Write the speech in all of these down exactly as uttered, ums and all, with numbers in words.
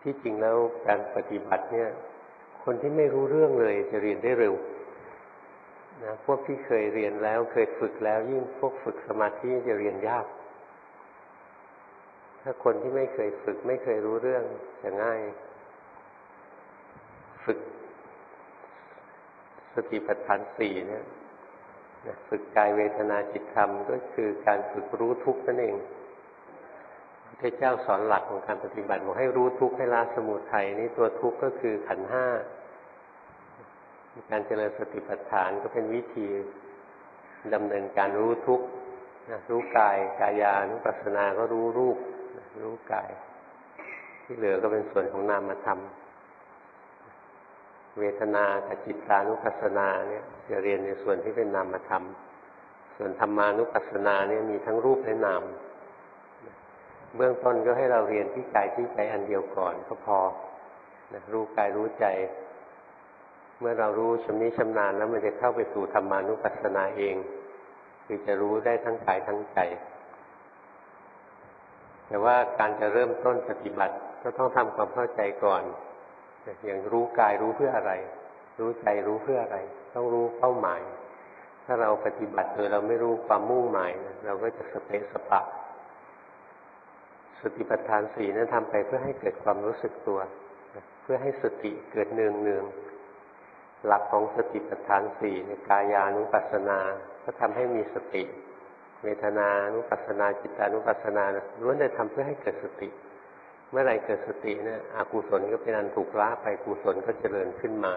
ที่จริงแล้วการปฏิบัติเนี่ยคนที่ไม่รู้เรื่องเลยจะเรียนได้เร็วนะพวกที่เคยเรียนแล้วเคยฝึกแล้วยิ่งพวกฝึกสมาธิจะเรียนยากถ้าคนที่ไม่เคยฝึกไม่เคยรู้เรื่องจะง่ายฝึกสติปัฏฐานสี่เนี่ยฝึกกายเวทนาจิตธรรมก็คือการฝึกรู้ทุกข์นั่นเองพระเจ้าสอนหลักของการปฏิบัติบอกให้รู้ทุกข์ให้ละสมุทัยนี่ตัวทุกข์ก็คือขันธ์ห้าการเจริญสติปัฏฐานก็เป็นวิธีดำเนินการรู้ทุกข์รู้กายกายานุปัสสนาก็รู้รูปรู้กายที่เหลือก็เป็นส่วนของนามธรรมเวทนากับจิตานุปัสสนาเนี่ยจะเรียนในส่วนที่เป็นนามธรรมส่วนธรรมานุปัสสนาเนี่ยมีทั้งรูปและนามเบื้องต้นก็ให้เราเรียนที่กายที่ใจอันเดียวก่อนก็พอนะรู้กายรู้ใจเมื่อเรารู้ชำนิชำนาญแล้วมันจะเข้าไปสู่ธรรมานุปัสสนาเองคือจะรู้ได้ทั้งกายทั้งใจแต่ว่าการจะเริ่มต้นปฏิบัติก็ต้องทำความเข้าใจก่อนอย่างรู้กายรู้เพื่ออะไรรู้ใจรู้เพื่ออะไรต้องรู้เป้าหมายถ้าเราปฏิบัติโดยเราไม่รู้ความมุ่งหมายเราก็จะสเปะสปะสติปัฏฐานสี่นั้นทำไปเพื่อให้เกิดความรู้สึกตัวเพื่อให้สติเกิดเนืองเนืองหลักของสติปัฏฐานสี่ในกายานุปัสสนาก็ทำให้มีสติเวทนานุปัสสนาจิตานุปัสสนาล้วนแต่ทำเพื่อให้เกิดสติเมื่อไรเกิดสติเนี่ยอกุศลก็เป็นอันถูกละไปกุศลก็เจริญขึ้นมา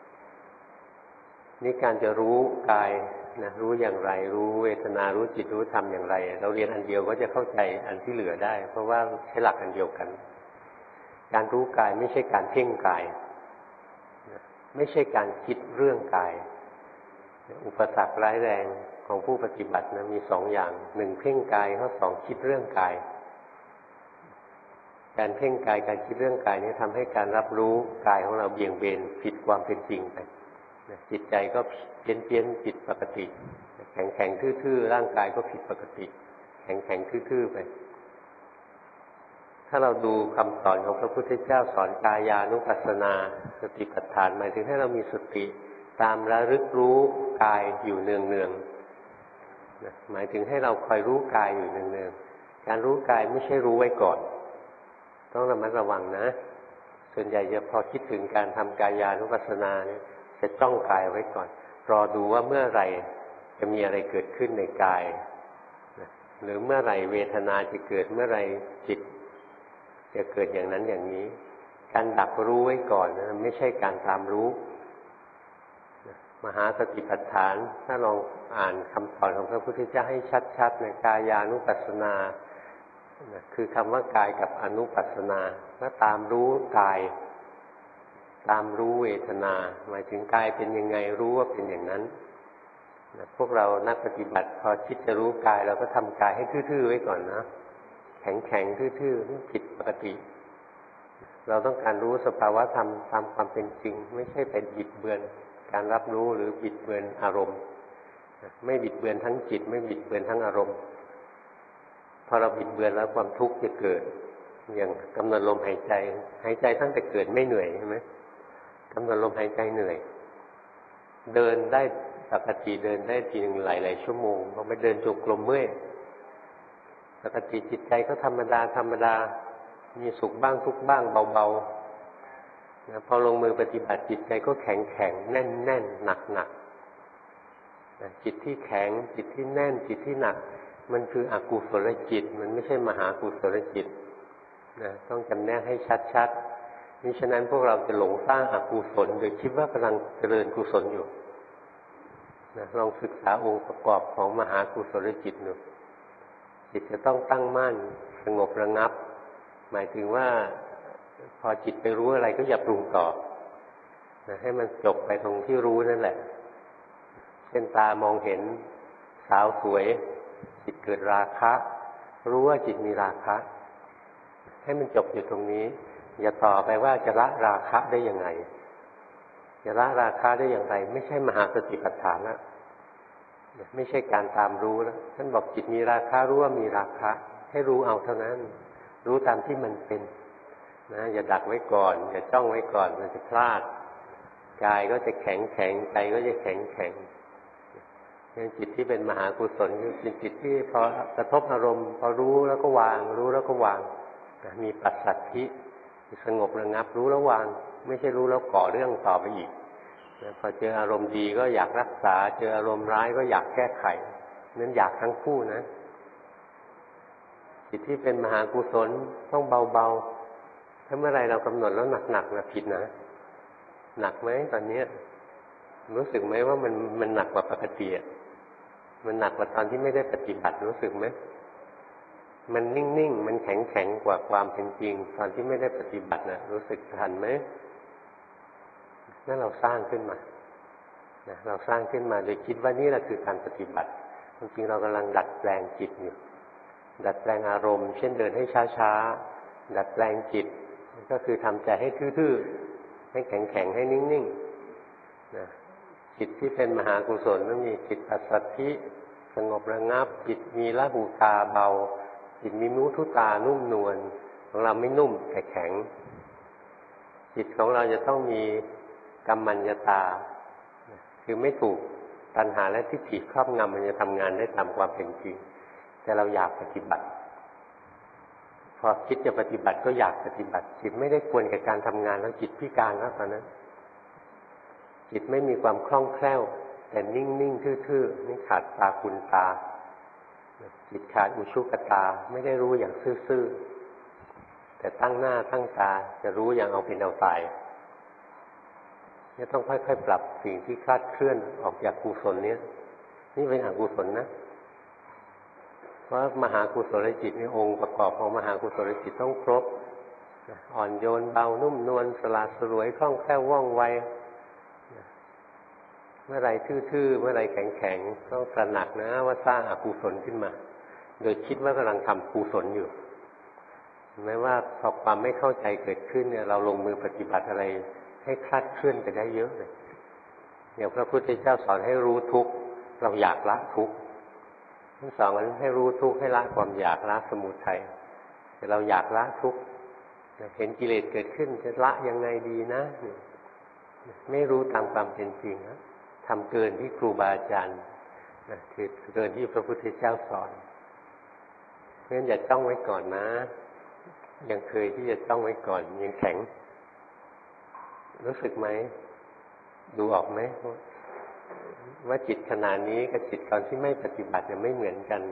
นี่การจะรู้กายนะรู้อย่างไรรู้เวทนารู้จิตรู้ธรรมอย่างไรเราเรียนอันเดียวก็จะเข้าใจอันที่เหลือได้เพราะว่าใช้หลักอันเดียวกันการรู้กายไม่ใช่การเพ่งกายไม่ใช่การคิดเรื่องกายอุปสรรคร้ายแรงของผู้ปฏิบัตินะมีสองอย่างหนึ่งเพ่งกายข้อสองคิดเรื่องกายการเพ่งกายการคิดเรื่องกายนี้ทำให้การรับรู้กายของเราเบี่ยงเบนผิดความเป็นจริงไปจิตใจก็เพี้ยนเพี้ยนผิดปกติแข็งแข็งทื่อๆร่างกายก็ผิดปกติแข็งแข็งทื่อๆไปถ้าเราดูคำสอนของพระพุทธเจ้าสอนกายานุปัสสนาสติปัฏฐานหมายถึงให้เรามีสติตามระลึกรู้กายอยู่เนืองๆหมายถึงให้เราคอยรู้กายอยู่เนืองๆการรู้กายไม่ใช่รู้ไว้ก่อนต้องระมัดระวังนะส่วนใหญ่จะพอคิดถึงการทำกายานุปัสสนาเนี่ยจะจ้องกายไว้ก่อนรอดูว่าเมื่อไหร่จะมีอะไรเกิดขึ้นในกายหรือเมื่อไหร่เวทนาจะเกิดเมื่อไหร่จิตจะเกิดอย่างนั้นอย่างนี้การดักรู้ไว้ก่อนนะไม่ใช่การตามรู้มหาสติปัฏฐานถ้าลองอ่านคำสอนของพระพุทธเจ้าให้ชัดๆในกายานุปัสสนาคือคำว่ากายกับอนุปัสสนาถ้าตามรู้กายตามรู้เวทนาหมายถึงกายเป็นยังไงรู้ว่าเป็นอย่างนั้นพวกเรานักปฏิบัติพอคิดจะรู้กายเราก็ทำกายให้ทื่อๆไว้ก่อนนะแข็งๆทื่อๆผิดปกติเราต้องการรู้สภาวะธรรมตามความเป็นจริงไม่ใช่ไปบิดเบือนการรับรู้หรือบิดเบือนอารมณ์ไม่บิดเบือนทั้งจิตไม่บิดเบือนทั้งอารมณ์พอเราบิดเบือนแล้วความทุกข์จะเกิดอย่างกำหนดลมหายใจหายใจตั้งแต่เกิดไม่เหนื่อยใช่ไหมกำหนดลมหายใจเหนื่อยเดินได้ปกติเดินได้ทีหนึ่งหลายๆชั่วโมงพอไปเดินจงกรมเมื่อยปกติจิตใจก็ธรรมดาธรรมดามีสุขบ้างทุกข์บ้างเบาๆนะพอลงมือปฏิบัติจิตใจก็แข็งแข็งแน่นแน่นหนักหนักนะจิตที่แข็งจิตที่แน่นจิตที่หนักมันคืออกุศลจิตมันไม่ใช่มหากุศลจิตนะต้องจำแนกให้ชัดๆมิฉะนั้นพวกเราจะหลงสร้างอกุศลโดยคิดว่ากำลังเจริญกุศลอยู่นะลองศึกษาองค์ประกอบของมหากุศลจิตดูจิตจะต้องตั้งมั่นสงบระงับหมายถึงว่าพอจิตไปรู้อะไรก็อย่าปรุงต่อนะให้มันจบไปตรงที่รู้นั่นแหละเช่นตามองเห็นสาวสวยจิตเกิดราคะรู้ว่าจิตมีราคะให้มันจบอยู่ตรงนี้อย่าต่อไปว่าจะละราคะได้ยังไงจะละราคะได้อย่างไรไม่ใช่มหาสติปัฏฐานแล้วไม่ใช่การตามรู้แล้วท่านบอกจิตมีราคะรู้ว่ามีราคะให้รู้เอาเท่านั้นรู้ตามที่มันเป็นนะอย่าดักไว้ก่อนอย่าจ้องไว้ก่อนมันจะพลาดกายก็จะแข็งแข็งใจก็จะแข็งแข็งนี่จิตที่เป็นมหากุศลคือเป็นจิตที่พอกระทบอารมณ์พอรู้แล้วก็วางรู้แล้วก็วางมีปัสสัทธิสงบระงับรู้แล้ววางไม่ใช่รู้แล้วก่อเรื่องต่อไปอีกพอเจออารมณ์ดีก็อยากรักษาเจออารมณ์ร้ายก็อยากแก้ไขนั้นอยากทั้งคู่นะจิตที่เป็นมหากุศลต้องเบาๆถ้าเมื่อไรเรากำหนดแล้วหนักๆนะผิดนะหนักไหมตอนนี้รู้สึกไหมว่ามันมันหนักกว่าปกติมันหนักกว่าตอนที่ไม่ได้ปฏิบัติรู้สึกไหมมันนิ่งๆมันแข็งๆกว่าความเป็นจริงตอนที่ไม่ได้ปฏิบัตินะรู้สึกทันไหมนั่นเราสร้างขึ้นมานะเราสร้างขึ้นมาโดยคิดว่านี่แหละคือการปฏิบัติจริงๆเรากำลังดัดแปลงจิตอยู่ดัดแปลงอารมณ์เช่นเดินให้ช้าๆดัดแปลงจิตก็คือทำใจให้ทื่อๆให้แข็งๆให้นิ่งๆนะจิตที่เป็นมหากุศลต้องมีจิตปัสสัทธิสงบระงับจิตมีละหูตาเบาจิตมีมุทุตานุ่มนวลของเราไม่นุ่มแต่แข็งจิตของเราจะต้องมีกัมมัญญตาคือไม่ถูกตัณหาและทิฏฐิครอบงำมันจะทำงานได้ตามความเป็นจริงแต่เราอยากปฏิบัติพอคิดจะปฏิบัติก็อยากปฏิบัติจิตไม่ได้ควรกับการทำงานแล้วจิตพิการแล้วตอนนั้นจิตไม่มีความคล่องแคล่วแต่นิ่งๆทื่อๆนี่ขาดตาคุณตาจิตขาดอุชุกตาไม่ได้รู้อย่างซื่อๆแต่ตั้งหน้าตั้งตาจะรู้อย่างเอาเป็นเอาตายนี่ต้องค่อยๆปรับสิ่งที่คลาดเคลื่อนออกจากกุศลนี้นี่เป็นอกุศลนะเพราะมหากุศลจิตนี่องค์ประกอบของมหากุศลจิตต้องครบอ่อนโยนเบานุ่มนวลสลาดสลวยคล่องแคล่วว่องไวเมื่อไรทื่อๆเมื่อไรแข็งๆต้องตระหนักนะว่าสร้างอกุศลขึ้นมาโดยคิดว่ากำลังทำกุศลอยู่แม้ว่าพอความไม่เข้าใจเกิดขึ้นเนี่ยเราลงมือปฏิบัติอะไรให้คลาดเคลื่อนไปได้เยอะเลยอย่างพระพุทธเจ้าสอนให้รู้ทุกข์เราอยากละทุกข์ทั้งสองนั้นให้รู้ทุกข์ให้ละความอยากละสมุทัยแต่เราอยากละทุกข์เห็นกิเลสเกิดขึ้นจะละยังไงดีนะไม่รู้ตามความเป็นจริงนะทำเกินที่ครูบาอาจารย์นะคือเกินที่พระพุทธเจ้าสอนเพราะฉะนั้นอย่าจ้องไว้ก่อนนะยังเคยที่จะจ้องไว้ก่อนยังแข็งรู้สึกไหมดูออกไหมว่าจิตขณะนี้กับจิตตอนที่ไม่ปฏิบัติเนี่ยไม่เหมือนกัน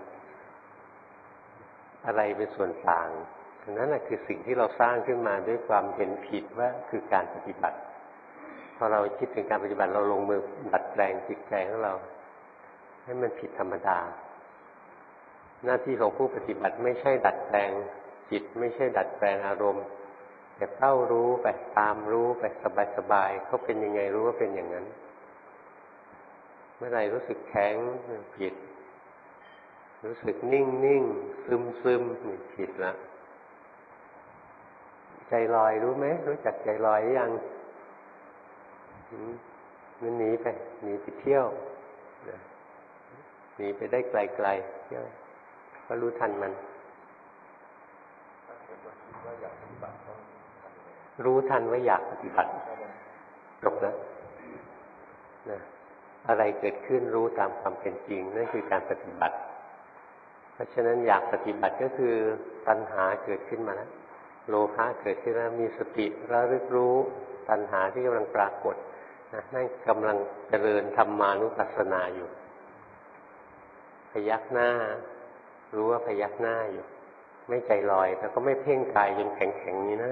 อะไรเป็นส่วนต่างนั่นแหละคือสิ่งที่เราสร้างขึ้นมาด้วยความเห็นผิดว่าคือการปฏิบัติพอเราคิดถึงการปฏิบัติเราลงมือดัดแปลงจิตใจของเราให้มันผิดธรรมดาหน้าที่ของผู้ปฏิบัติไม่ใช่ดัดแปลงจิตไม่ใช่ดัดแปลงอารมณ์แต่เฝ้ารู้ไปตามรู้ไปสบายๆเขาเป็นยังไงรู้ว่าเป็นอย่างนั้นเมื่อไหร่รู้สึกแข็งผิดรู้สึกนิ่งนิ่งซึมซึมผิดละใจลอยรู้ไหมรู้จักใจลอยหรือยังมันหนีไปหนีไปเที่ยวหนีไปได้ไกลๆเที่ยวก็รู้ทันมันรู้ทันว่าอยากปฏิบัติจบแล้วนะอะไรเกิดขึ้นรู้ตามความเป็นจริงนั่นคือการปฏิบัติเพราะฉะนั้นอยากปฏิบัติก็คือตัณหาเกิดขึ้นมาแล้วโลภะเกิดขึ้นแล้วมีสติระลึกรู้ตัณหาที่กำลังปรากฏนะนั่นกำลังเจริญธรรมานุปัสสนาอยู่พยักหน้ารู้ว่าพยักหน้าอยู่ไม่ใจลอยแล้วก็ไม่เพ่งกายยังแข็งๆนี้นะ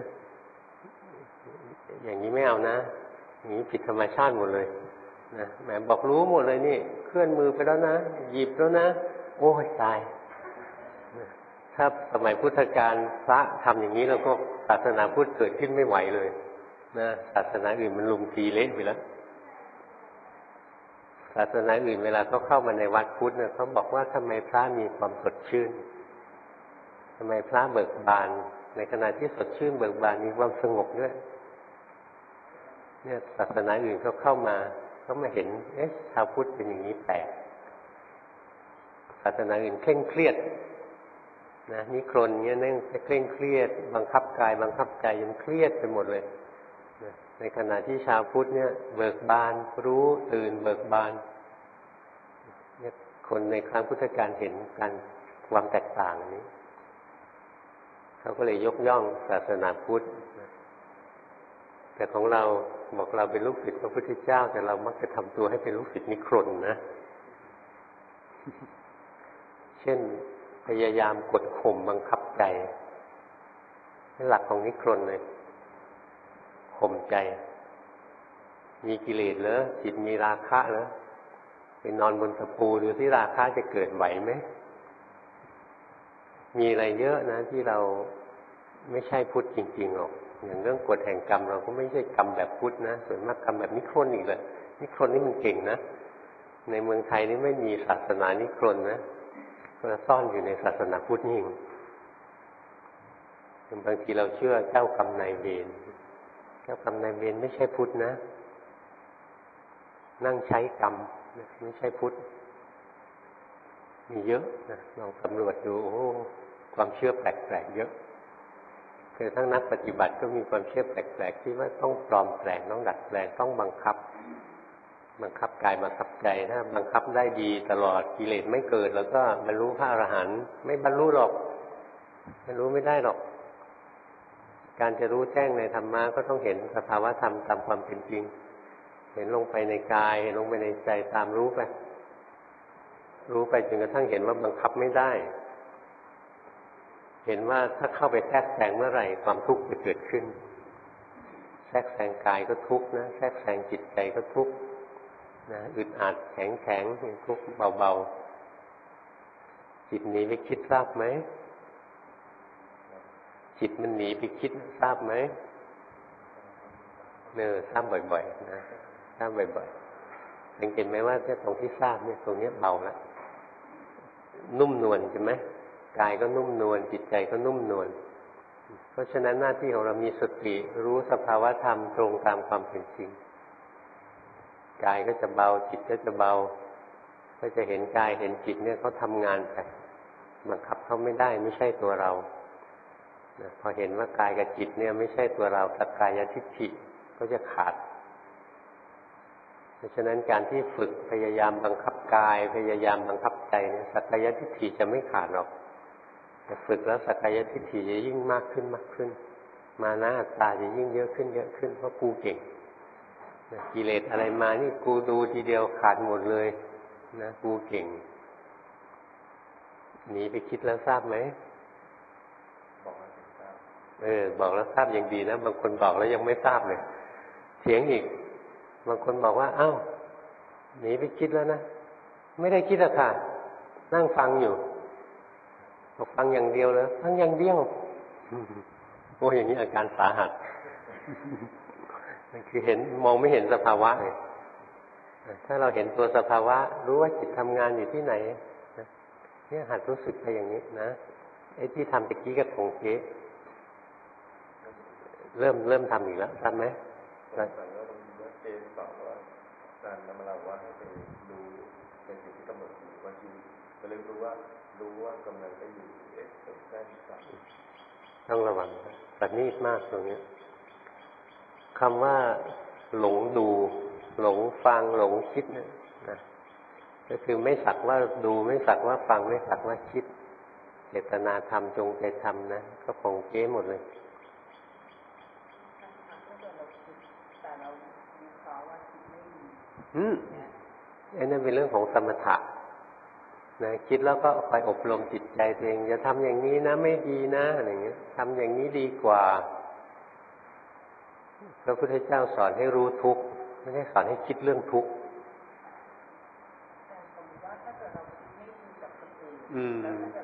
อย่างนี้ไม่เอานะอย่างนี้ผิดธรรมชาติหมดเลยนะแหมบอกรู้หมดเลยนี่เคลื่อนมือไปแล้วนะหยิบแล้วนะโอ้ยตายถ้าสมัยพุทธกาลพระทำอย่างนี้แล้วก็ศาสนาพุทธเกิดขึ้นไม่ไหวเลยนะศาสนาอื่นมันลุมตีเละไปแล้วศาสนาอื่นเวลาเขาเข้ามาในวัดพุทธเนี่ยเขาบอกว่าทำไมพระมีความสดชื่นทำไมพระเบิกบานในขณะที่สดชื่นเบิกบานมีความสงบด้วยเนี่ยศาสนาอื่นเขาเข้ามาเขามาเห็นเอ๊ะชาวพุทธเป็นอย่างนี้แปลกศาสนาอื่นเคร่งเครียดนะนิครนเงี้ยนั่งเคร่งเครียดบังคับกายบังคับใจยังเครียดไปหมดเลยนะในขณะที่ชาวพุทธเนี่ยเบิกบานรู้ตื่นเบิกบานเนี่ยคนในครั้งพุทธกาลเห็นกันความแตกต่างนี้เขาก็เลยยกย่องศาสนาพุทธแต่ของเราบอกเราเป็นลูกศิษย์พระพุทธเจ้าแต่เรามักจะทำตัวให้เป็นลูกศิษย์นิครนนะเช่นพยายามกดข่มบังคับใจนี่หลักของนิครนเลยข่มใจมีกิเลสเหรอจิตมีราคะเหรอไปนอนบนตะปูดูที่ราคะจะเกิดไหวไหมมีอะไรเยอะนะที่เราไม่ใช่พุทธจริงๆหรอกอย่างเรื่องกฎแห่งกรรมเราก็ไม่ใช่กรรมแบบพุทธนะส่วนมากกรรมแบบนิครนอีกเลยนิครนนี่มันเก่งนะในเมืองไทยนี่ไม่มีศาสนานิครนนะก็ซ่อนอยู่ในศาสนาพุทธนี่บางทีเราเชื่อเจ้ากรรมนายเวรเจ้ากรรมนายเวรไม่ใช่พุทธนะนั่งใช้กรรมไม่ใช่พุทธมีเยอะนะลองสำรวจดูโอ้ความเชื่อแปลกๆเยอะคือทั้งนักปฏิบัติก็มีความเชื่อแปลกๆที่ว่าต้องปลอมแปลงต้องดัดแปลงต้องบังคับบังคับกายบังคับใจถ้าบังคับได้ดีตลอดกิเลสไม่เกิดแล้วก็บรรลุพระอรหันต์ไม่บรรลุหรอกบรรลุไม่ได้หรอกการจะรู้แจ้งในธรรมะก็ต้องเห็นสภาวะธรรมตามความเป็นจริงเห็นลงไปในกายลงไปในใจตามรู้ไปรู้ไปจนกระทั่งเห็นว่าบังคับไม่ได้เห็นว่าถ้าเข้าไปแทรกแซงเมื่อไหร่ความทุกข์จะเกิดขึ้นแทรกแซงกายก็ทุกข์นะแทรกแซงจิตใจก็ทุกข์นะอึดอัดแข็งแข็งทุกข์เบาๆจิตหนีไปคิดทราบไหมจิตมันหนีไปคิดทราบไหมเนอทราบบ่อยๆนะทราบบ่อยๆสังเกตไหมว่าตรงที่ทราบเนี่ยตรงนี้เบาแล้วนุ่มนวลใช่ไหมกายก็นุ่มนวลจิตใจก็นุ่มนวลเพราะฉะนั้นหน้าที่ของเรามีสติรู้สภาวะธรรมตรงตามความเป็นจริงกายก็จะเบาจิตก็จะเบาก็จะเห็นกายเห็นจิตเนี่ยเขาทำงานไปบังคับเขาไม่ได้ไม่ใช่ตัวเรานะพอเห็นว่ากายกับจิตเนี่ยไม่ใช่ตัวเราสักกายทิฏฐิก็จะขาดเพราะฉะนั้นการที่ฝึกพยายามบังคับกายพยายามบังคับใจเนี่ยสักกายทิฏฐิจะไม่ขาดหรอกแต่ฝึกแล้วสักกายทิฏฐิจะยิ่งมากขึ้นมากขึ้นมานะอัตตาจะยิ่งเยอะขึ้นเยอะขึ้นเพราะกูเก่งกิเลสอะไรมานี่กูดูทีเดียวขาดหมดเลยนะกูเก่งหนีไปคิดแล้วทราบไหมบอกแล้วทราบเออบอกแล้วทราบอย่างดีนะบางคนบอกแล้วยังไม่ทราบเลยเถียงอีกบางคนบอกว่าอ้าวหนีไปคิดแล้วนะไม่ได้คิดอะค่ะนั่งฟังอยู่บอกฟังอย่างเดียวเลยฟังอย่างเดียวโอ้อย่างนี้อาการสาหัสคือเห็นมองไม่เห็นสภาวะเลยถ้าเราเห็นตัวสภาวะรู้ว่าจิตทำงานอยู่ที่ไหนเนี่ยหัดรู้สึกไปอย่างนี้นะไอ้ที่ทำตะกี้กับผงเก๊เริ่มเริ่มทำอีกแล้วทำไหมเจนบอกว่าการนำเราว่าให้ไปดูในสิ่งที่กำหนดอยู่ว่าชีวิตก็เลยรู้ว่ารู้ว่ากำลังจะอยู่เอกเป็นแท้สัตว์ต้องระวังตัดนิดมากตรงนี้คำว่าหลงดูหลงฟังหลงคิดเนี่ยนะก็คือไม่สักว่าดูไม่สักว่าฟังไม่สักว่าคิดเจตนาทำจงใจทำนะก็ผงเก๊หมดเลยอืมไอ้นั่นเป็นเรื่องของสมถะนะคิดแล้วก็ไปอบรมจิตใจตัวเองจะทำอย่างนี้นะไม่ดีนะอะไรเงี้ยทำอย่างนี้ดีกว่าพระพุทธเจ้าสอนให้รู้ทุกข์ไม่ได้สอนให้คิดเรื่องทุกข์อืม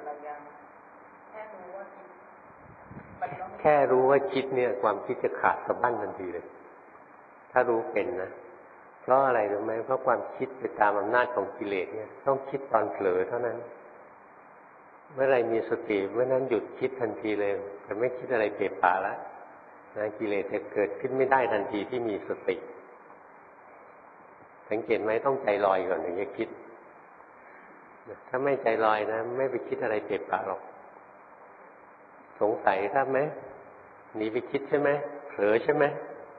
แค่รู้ว่าคิดเนี่ยความคิดจะขาดสะบั้นทันทีเลยถ้ารู้เป็นนะเพราะอะไรรู้ไหมเพราะความคิดไปตามอำนาจของกิเลสเนี่ยต้องคิดตอนเผลอเท่านั้นเมื่อไรมีสติเมื่อนั้นหยุดคิดทันทีเลยจะไม่คิดอะไรเปรปะแล้วนะกิเลสจะเกิดขึ้นไม่ได้ทันทีที่มีสติสังเกตไหมต้องใจลอยก่อนถึงจะคิดถ้าไม่ใจลอยนะไม่ไปคิดอะไรเปรปะหรอกสงสัยครับไหมหนีไปคิดใช่ไหมเผลอใช่ไหม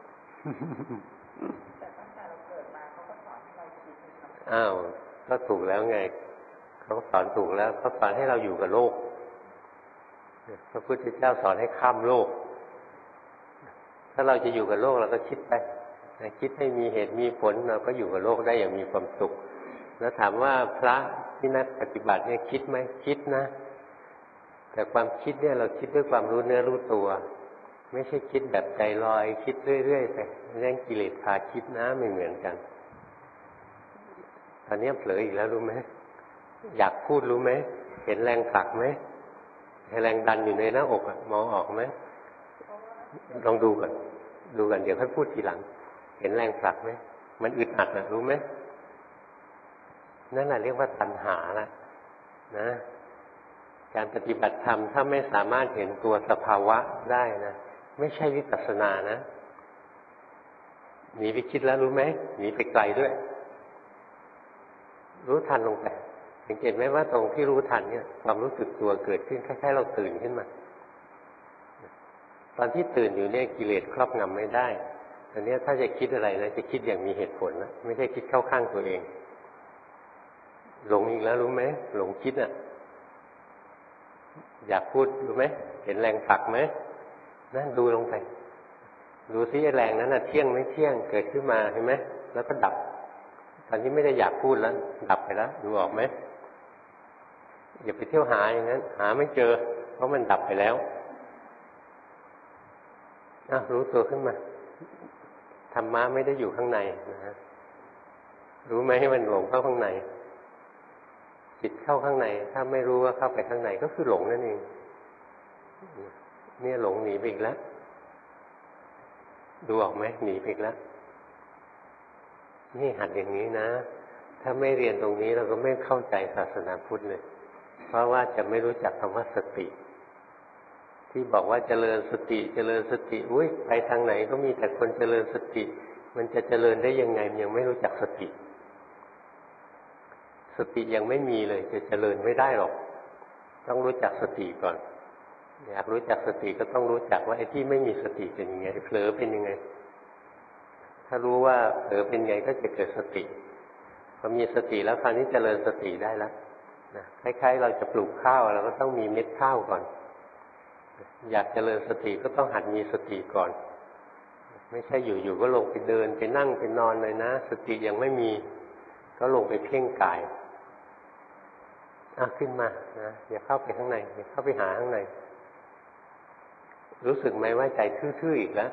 แต่ตั้งแต่เราเกิดมาเขาก็สอนให้เราคิดนะครับอ้าวก็ถูกแล้วไงเขาสอนถูกแล้วเขาสอนให้เราอยู่กับโลกพระพุทธเจ้าสอนให้ข้ามโลกถ้าเราจะอยู่กับโลกเราก็คิดไปคิดให้มีเหตุมีผลเราก็อยู่กับโลกได้อย่างมีความสุขแล้วถามว่าพระที่นักปฏิบัติเนี่ยคิดไหมคิดนะแต่ความคิดเนี่ยเราคิดด้วยความรู้เนื้อรู้ตัวไม่ใช่คิดแบบใจลอยคิดเรื่อยๆไปเรื่องกิเลสพาคิดนะไม่เหมือนกันตอนนี้เผลออีกแล้วรู้ไหมอยากพูดรู้ไหมเห็นแรงผลักไหมเห็นแรงดันอยู่ในหน้าอกอะมองออกไหมลองดูก่อนดูกันเดี๋ยวค่อยพูดทีหลังเห็นแรงผลักไหมมันอึดอัดนะรู้ไหมนั่นแหละเรียกว่าตัณหาละนะการปฏิบัติธรรมถ้าไม่สามารถเห็นตัวสภาวะได้นะไม่ใช่วิปัสสนานะหนีไปคิดแล้วรู้ไหมหนีไปไกลด้วยรู้ทันลงไปสังเกตไหมว่าตรงที่รู้ทันเนี่ยความรู้สึกตัวเกิดขึ้นคล้ายๆเราตื่นขึ้นมาตอนที่ตื่นอยู่เนี่ยกิเลสครอบงำไม่ได้ตอนนี้ถ้าจะคิดอะไรนะจะคิดอย่างมีเหตุผลนะไม่ใช่คิดเข้าข้างตัวเองหลงอีกแล้วรู้ไหมหลงคิดอ่ะอยากพูดรู้ไหมเห็นแรงผลักไหมนั่นดูลงไปดูซิแรงนั้นน่ะเที่ยงไม่เที่ยงเกิดขึ้นมาเห็นไหมแล้วก็ดับตอนนี้ไม่ได้อยากพูดแล้วดับไปแล้วดูออกไหมอย่าไปเที่ยวหาอย่างนั้นหาไม่เจอเพราะมันดับไปแล้วอ่ะรู้ตัวขึ้นมาธรรมะไม่ได้อยู่ข้างในนะรู้ไหมให้มันหลงเข้าข้างในจิตเข้าข้างในถ้าไม่รู้ว่าเข้าไปข้างในก็คือหลงนั่นเองเนี่ยหลงหนีไปอีกแล้วดูออกไหมหนีไปอีกแล้วนี่หัดอย่างนี้นะถ้าไม่เรียนตรงนี้เราก็ไม่เข้าใจศาสนาพุทธเลยเพราะว่าจะไม่รู้จักคำว่าสติที่บอกว่าเจริญสติเจริญสติอุ้ยไปทางไหนก็มีแต่คนเจริญสติมันจะเจริญได้ยังไงยังไม่รู้จักสติสติยังไม่มีเลยจะเจริญไม่ได้หรอกต้องรู้จักสติก่อนอยากรู้จักสติก็ต้องรู้จักว่าไอ้ที่ไม่มีสติเป็นยังไงเผลอเป็นยังไงถ้ารู้ว่าเผลอเป็นไงก็จะเกิดสติพอมีสติแล้วคราวนี้เจริญสติได้แล้วนะคล้ายๆเราจะปลูกข้าวเราก็ต้องมีเม็ดข้าวก่อนอยากเจริญสติก็ต้องหัดมีสติก่อนไม่ใช่อยู่ๆก็ลงไปเดินไปนั่งไปนอนเลยนะสติยังไม่มีก็ลงไปเพ่งกายอ่ะขึ้นมานะอย่าเข้าไปข้างในอย่าเข้าไปหาข้างในรู้สึกไหมว่าใจทื่อๆอีกแล้ว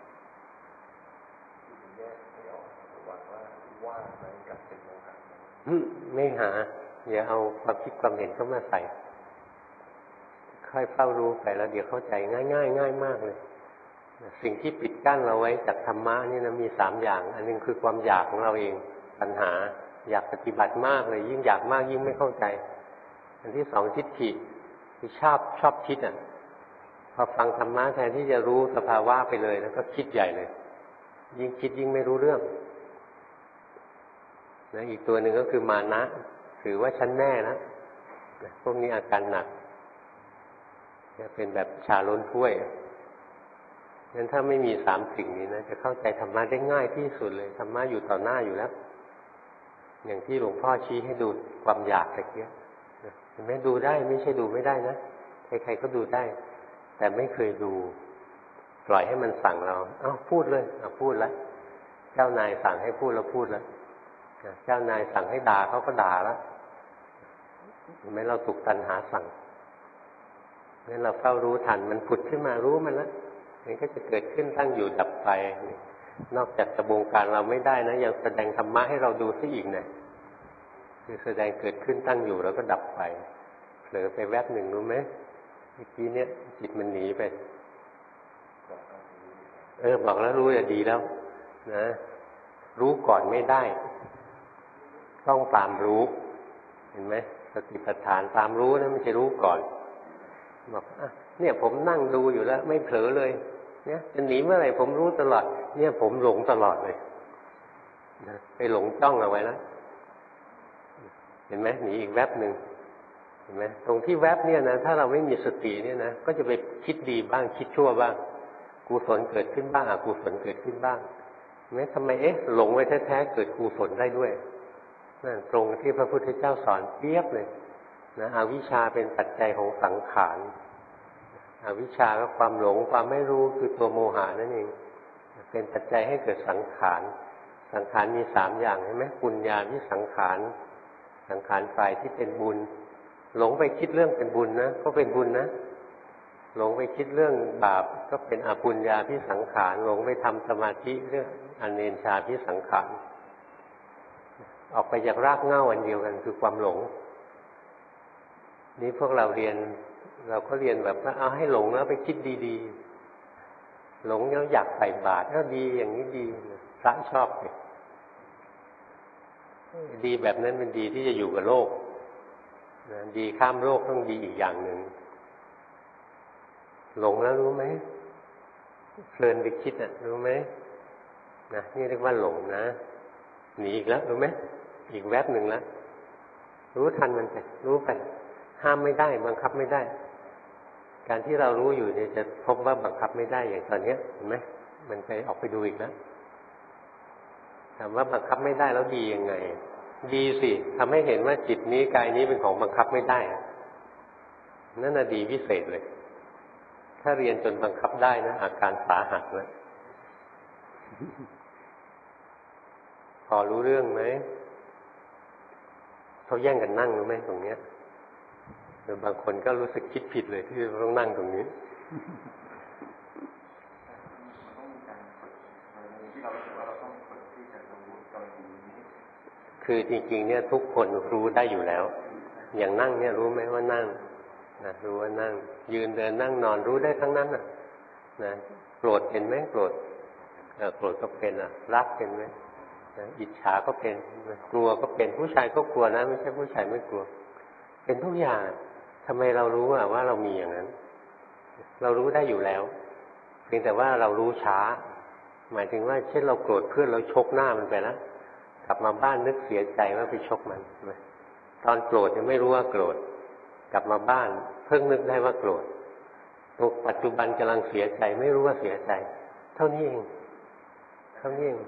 ไม่หาอย่าเอาความคิดความเห็นเข้ามาใส่ค่อยเฝ้ารู้ไปแล้วเดี๋ยวเข้าใจง่ายง่ายง่ายมากเลยสิ่งที่ปิดกั้นเราไว้จากธรรมะนี่นะมีสามอย่างอันนึงคือความอยากของเราเองปัญหาอยากปฏิบัติมากเลยยิ่งอยากมากยิ่งไม่เข้าใจอันที่สองทิฏฐิคือชอบชอบคิดอ่ะพอฟังธรรมะแทนที่จะรู้สภาวะไปเลยแล้วก็คิดใหญ่เลยยิ่งคิดยิ่งไม่รู้เรื่องนะอีกตัวหนึ่งก็คือมานะถือว่าฉันแน่นะพวกนี้อาการหนักจะเป็นแบบชาล้นถ้วยงั้นถ้าไม่มีสามสิ่งนี้นะจะเข้าใจธรรมะได้ง่ายที่สุดเลยธรรมะอยู่ต่อหน้าอยู่แล้วอย่างที่หลวงพ่อชี้ให้ดูความอยากตะเกียบเห็นไหมดูได้ไม่ใช่ดูไม่ได้นะใครๆก็ดูได้แต่ไม่เคยดูปล่อยให้มันสั่งเราเอ้าพูดเลยเอาพูดแล้วเจ้านายสั่งให้พูดแล้วพูดแล้วเจ้านายสั่งให้ด่าเขาก็ด่าแล้วเห็นไหมเราถูกตัณหาสั่งงั้นเราเฝ้ารู้ทันมันผุดขึ้นมารู้มันแล้วมันก็จะเกิดขึ้นตั้งอยู่ดับไปนอกจากจะบงการเราไม่ได้นะยังแสดงธรรมะให้เราดูซะอีกนะคือแสดงเกิดขึ้นตั้งอยู่แล้วก็ดับไปเผลอไปแวบหนึ่งรู้ไหมเมื่อกี้เนี้ยจิตมันหนีไปเออบอกแล้วรู้จะดีแล้วนะรู้ก่อนไม่ได้ต้องตามรู้เห็นไหมสติปัฏฐานตามรู้นะไม่ใช่รู้ก่อนบอกอ่ะเนี่ยผมนั่งดูอยู่แล้วไม่เผลอเลยเนี่ยจะหนีเมื่อไหร่ผมรู้ตลอดเนี่ยผมหลงตลอดเลยนะไปหลงจ้องเอาไว้แล้วเห็นไหมหนีอีกแวบหนึ่งเห็นไหมตรงที่แวบเนี่ยนะถ้าเราไม่มีสติเนี่ยนะก็จะไปคิดดีบ้างคิดชั่วบ้างกุศลเกิดขึ้นบ้างอกุศลเกิดขึ้นบ้างเห็นไหมทำไมเอ๊ะหลงไว้แท้ๆเกิดกุศลได้ด้วยนั่นตรงที่พระพุทธเจ้าสอนเปรียบเลยนะอวิชชาเป็นปัจจัยของสังขารอวิชชาก็ความหลงความไม่รู้คือตัวโมหะนั่นเองเป็นปัจจัยให้เกิดสังขารสังขารมีสามอย่างใช่ไหมปุญญาวิสังขารสังขารฝ่ายที่เป็นบุญหลงไปคิดเรื่องเป็นบุญนะก็เป็นบุญนะหลงไปคิดเรื่องบาปก็เป็นอปุญญาพิสังขารหลงไปทำสมาธิเรื่องอเนญชาพิสังขารออกไปจากรากเหง้าอันเดียวกันคือความหลงนี้พวกเราเรียนเราก็เรียนแบบว่าเอาให้หลงแล้วไปคิดดีๆหลงแล้วอยากใส่บาตรก็ดีอย่างนี้ดีพระชอบเลยดีแบบนั้นเป็นดีที่จะอยู่กับโลกดีข้ามโลกต้องดีอีกอย่างหนึ่งหลงแล้วรู้ไหมเพลินไปคิดอ่ะรู้ไหมนะนี่เรียกว่าหลงนะหนีอีกแล้วรู้ไหมอีกแวบหนึ่งแล้วรู้ทันมันไปรู้ไปห้ามไม่ได้บังคับไม่ได้การที่เรารู้อยู่เนี่ยจะพบว่าบังคับไม่ได้อย่างตอนนี้เห็นไหมมันไปออกไปดูอีกแล้วถามว่าบังคับไม่ได้แล้วดียังไงดีสิทำให้เห็นว่าจิตนี้กายนี้เป็นของบังคับไม่ได้นั่นน่ะดีพิเศษเลยถ้าเรียนจนบังคับได้นะอาการสาหัสเลยพอรู้เรื่องไหมเขาแย่งกันนั่งรู้ไหมตรงเนี้ยหรือบางคนก็รู้สึกคิดผิดเลยที่ต้องนั่งตรงนี้คือจริงๆเนี่ยทุกคนรู้ได้อยู่แล้วอย่างนั่งเนี่ยรู้ไหมว่านั่งนะรู้ว่านั่งยืนเดินนั่งนอนรู้ได้ทั้งนั้นน่ะนะโกรธเป็นไหมโกรธเออโกรธก็เป็นอ่ะรักเป็นไหมนะอิจฉาก็เป็นกลัวก็เป็นผู้ชายก็กลัวนะไม่ใช่ผู้ชายไม่กลัวเป็นทุกอย่างทำไมเรารู้อ่ะว่าเรามีอย่างนั้นเรารู้ได้อยู่แล้วเพียงแต่ว่าเรารู้ช้าหมายถึงว่าเช่นเราโกรธเพื่อนเราชกหน้ามันไปแล้วกลับมาบ้านนึกเสียใจว่าไปชกมันตอนโกรธยังไม่รู้ว่าโกรธกลับมาบ้านเพิ่งนึกได้ว่าโกรธตัวปัจจุบันกำลังเสียใจไม่รู้ว่าเสียใจเท่านี้เองเท่านี้เอง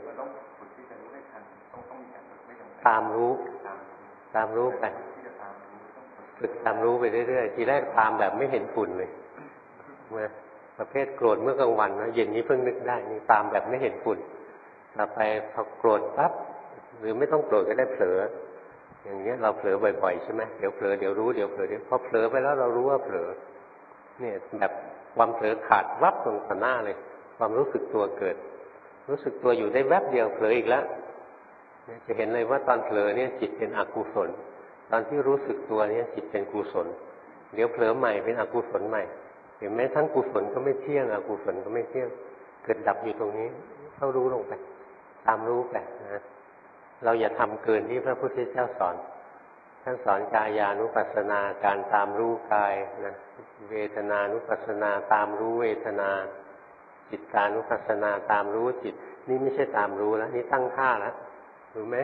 ตามรู้ตามรู้ไปฝึกตามรู้ไปเรื่อยๆทีแรกตามแบบไม่เห็นฝุ่นเลยนะประเภทโกรธเมื่อกลางวันนะเย็นนี้เพิ่งนึกได้นี่ตามแบบไม่เห็นฝุ่นต่อไปพอโกรธปั๊บหรือไม่ต้องโกรธก็ได้เผลออย่างเงี้ยเราเผลอบ่อยๆใช่ไหมเดี๋ยวเผลอเดี๋ยวรู้เดี๋ยวเผลอเดี๋ยวพอเผลอไปแล้วเรารู้ว่าเผลอเนี่ยแบบความเผลอขาดวับตรงต่อหน้าเลยความรู้สึกตัวเกิดรู้สึกตัวอยู่ได้แวบเดียวเผลออีกแล้วจะเห็นเลยว่าตอนเผลอเนี่ยจิตเป็นอกุศลตอนที่รู้สึกตัวเนี่ยจิตเป็นกุศลเดี๋ยวเผลอใหม่เป็นอกุศลใหม่เห็นไหมทั้งกุศลก็ไม่เที่ยงอกุศลก็ไม่เที่ยงเกิดดับอยู่ตรงนี้เข้ารู้ลงไปตามรู้ไปนะเราอย่าทำเกินที่พระพุทธเจ้าสอนท่านสอนกายานุปัสสนาการตามรู้กายนะเวทนานุปัสสนาตามรู้เวทนาจิตตานุปัสสนาตามรู้จิตนี่ไม่ใช่ตามรู้แล้วนี่ตั้งท่าแล้วรู้ไหม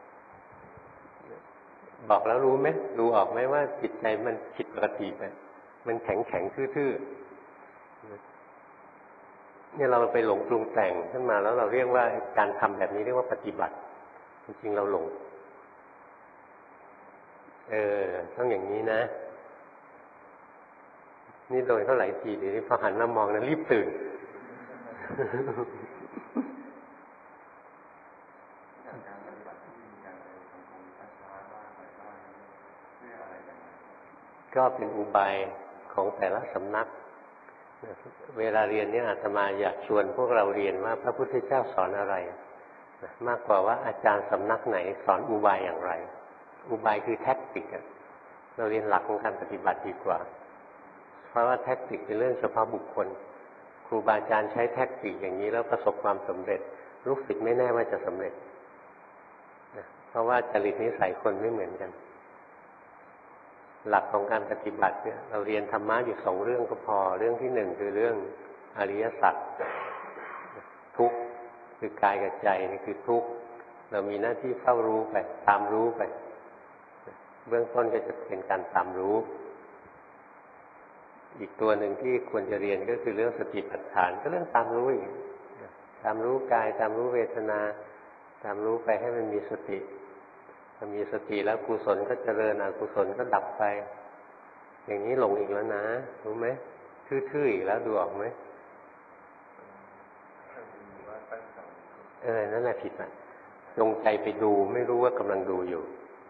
บอกแล้วรู้ไหมดูออกไหมว่าจิตใจมันผิดปกติไปมันแข็งแข็งทื่อๆเนี่ยเราไปหลงปรุงแต่งขึ้นมาแล้วเราเรียกว่าการทำแบบนี้เรียกว่าปฏิบัติจริงๆเราหลงเออต้องอย่างนี้นะนี่โดนเท่าไหร่ทีเดี๋ยวนี้พอหันมามองนะรีบตื่นก็เป็นอุบายของแต่ละสำนักเวลาเรียนเนี่ยอาตมาอยากชวนพวกเราเรียนว่าพระพุทธเจ้าสอนอะไรมากกว่าว่าอาจารย์สำนักไหนสอนอุบายอย่างไรอุบายคือแท็กติกเราเรียนหลักของการปฏิบัติดีกว่าเพราะว่าแท็กติกเป็นเรื่องเฉพาะบุคคลครูบาอาจารย์ใช้แท็กติกอย่างนี้แล้วประสบความสำเร็จลูกศิษย์ไม่แน่ว่าจะสำเร็จเพราะว่าจริตนิสัยคนไม่เหมือนกันหลักของการปฏิบัติเนี่ยเราเรียนธรรมะอยู่สองเรื่องก็พอเรื่องที่หนึ่งคือเรื่องอริยสัจทุกข์คือกายกับใจนี่คือทุกข์เรามีหน้าที่เฝ้ารู้ไปตามรู้ไปเบื้องต้นก็จะเป็นการตามรู้อีกตัวหนึ่งที่ควรจะเรียนก็คือเรื่องสติปัฏฐานก็เรื่องตามรู้อีกตามรู้กายตามรู้เวทนาตามรู้ไปให้มันมีสติถ้ามีสติแล้วกุศลก็เจริญอกุศลก็ดับไปอย่างนี้หลงอีกแล้วนะรู้ไหมทื่อๆอีกแล้วดูออกไหมเออนั่นแหละผิดอ่ะจงใจไปดูไม่รู้ว่ากำลังดูอยู่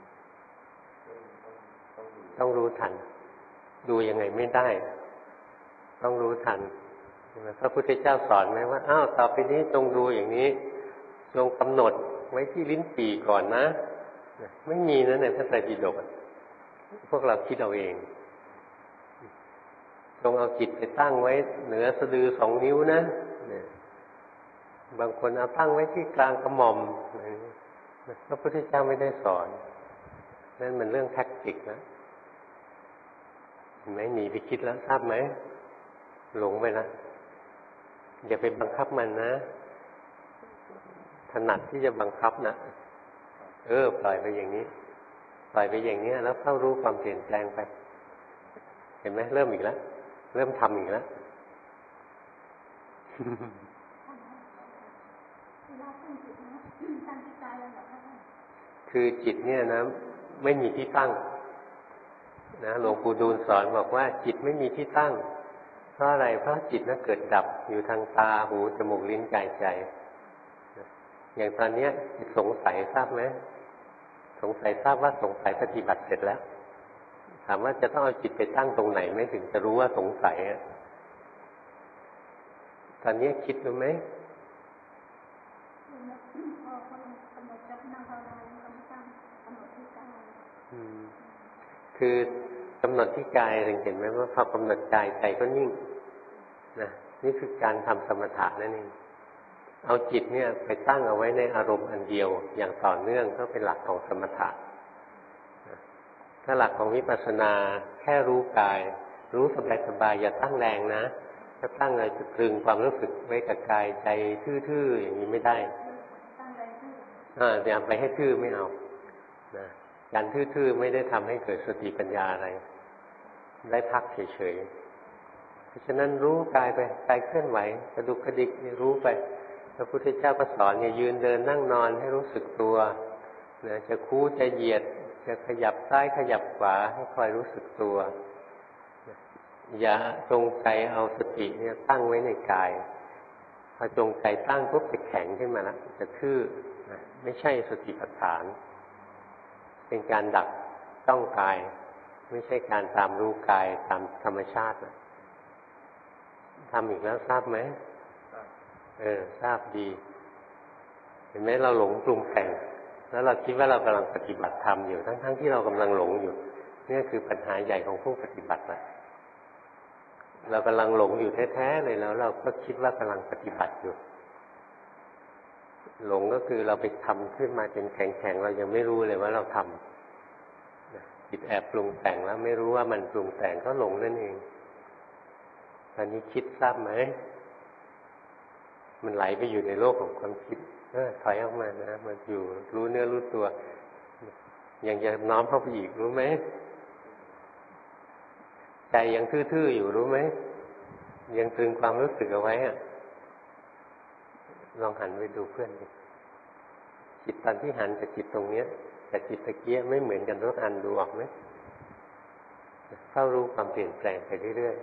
ต้องรู้ทันดูยังไงไม่ได้ต้องรู้ทันพระพุทธเจ้าสอนไหมว่าอ้าวต่อไปนี้จงดูอย่างนี้จงกำหนดไว้ที่ลิ้นปี่ก่อนนะไม่มีนะในพระไตรปิฎกพวกเราคิดเอาเองจงเอาจิตไปตั้งไว้เหนือสะดือสองนิ้วนะบางคนเอาตั้งไว้ที่กลางกระหม่อมพระพุทธเจ้าไม่ได้สอนนั่นมันเรื่องแท็กติกนะเห็นไหมหนีไปคิดแล้วทราบไหมหลงไปนะอย่าไปบังคับมันนะถนัดที่จะบังคับนะเออปล่อยไปอย่างนี้ปล่อยไปอย่างนี้แล้วเข้ารู้ความเปลี่ยนแปลงไปเห็นไหมเริ่มอีกแล้วเริ่มทำอีกแล้วคือจิตเนี่ยนะไม่มีที่ตั้งนะหลวงปู่ดูลสอนบอกว่าจิตไม่มีที่ตั้งเพราะอะไรเพราะจิตนั้นเกิดดับอยู่ทางตาหูจมูกลิ้นกายใจอย่างตอนนี้จิตสงสัยทราบไหมสงสัยทราบว่าสงสัยปฏิบัติเสร็จแล้วถามว่าจะต้องเอาจิตไปตั้งตรงไหนไม่ถึงจะรู้ว่าสงสัยตอนนี้คิดรู้ไหมคือกำหนดที่กายเห็นไหมว่าพอกำหนดกายใจก็นิ่งนะนี่คือการทำสมถะนั่นเองเอาจิตเนี่ยไปตั้งเอาไว้ในอารมณ์อันเดียวอย่างต่อเนื่องก็เป็นหลักของสมถะถ้าหลักของวิปัสสนาแค่รู้กายรู้สบายๆอย่าตั้งแรงนะถ้าตั้งอะไรจะตรึงความรู้สึกไว้กับกายใจทื่อๆอย่างนี้ไม่ได้อ่าอย่าไปให้ทื่อไม่เอานะการทื่อๆไม่ได้ทำให้เกิดสติปัญญาอะไรได้พักเฉยๆเพราะฉะนั้นรู้กายไปกายเคลื่อนไหวกระดุกกระดิกรู้ไปพระพุทธเจ้าก็สอนเนี่ยยืนเดินนั่งนอนให้รู้สึกตัวนะจะคู่จะเหยียดจะขยับซ้ายขยับขวาให้คอยรู้สึกตัวอย่าจงใจเอาสติเนี่ยตั้งไว้ในกายพอจงใจตั้งปุ๊บจะแข็งขึ้นมาแล้วจะทื่อนะไม่ใช่สติปัฏฐานเป็นการดักต้องกายไม่ใช่การตามรู้กายตามธรรมชาตินะทำอีกแล้วทราบไหมเออทราบดีเห็นไหมเราหลงปรุงแต่งแล้วเราคิดว่าเรากำลังปฏิบัติธรรมอยู่ทั้งๆ ท, ที่เรากำลังหลงอยู่นี่คือปัญหาใหญ่ของผู้ปฏิบัตินะเรากำลังหลงอยู่แท้ๆเลยแล้วเราก็คิดว่ากำลังปฏิบัติอยู่หลงก็คือเราไปทำขึ้นมาจนแข็งๆเรายังไม่รู้เลยว่าเราทำจิตแอบปรุงแต่งแล้วไม่รู้ว่ามันปรุงแต่งก็หลงนั่นเองตอนนี้คิดทราบไหมมันไหลไปอยู่ในโลกของความคิดเออถอยออกมานะมันอยู่รู้เนื้อรู้ตัวยังจะน้อมเข้าไปอีกรู้ไหมใจยังทื่อๆอยู่รู้ไหมยังตรึงความรู้สึกเอาไว้อะลองหันไปดูเพื่อนดิจิตตอนที่หันกับจิตตรงเนี้ยกับจิตตะเกียไม่เหมือนกันทุกอันดูออกไหมเฝ้ารู้ความเปลี่ยนแปลงไปเรื่อย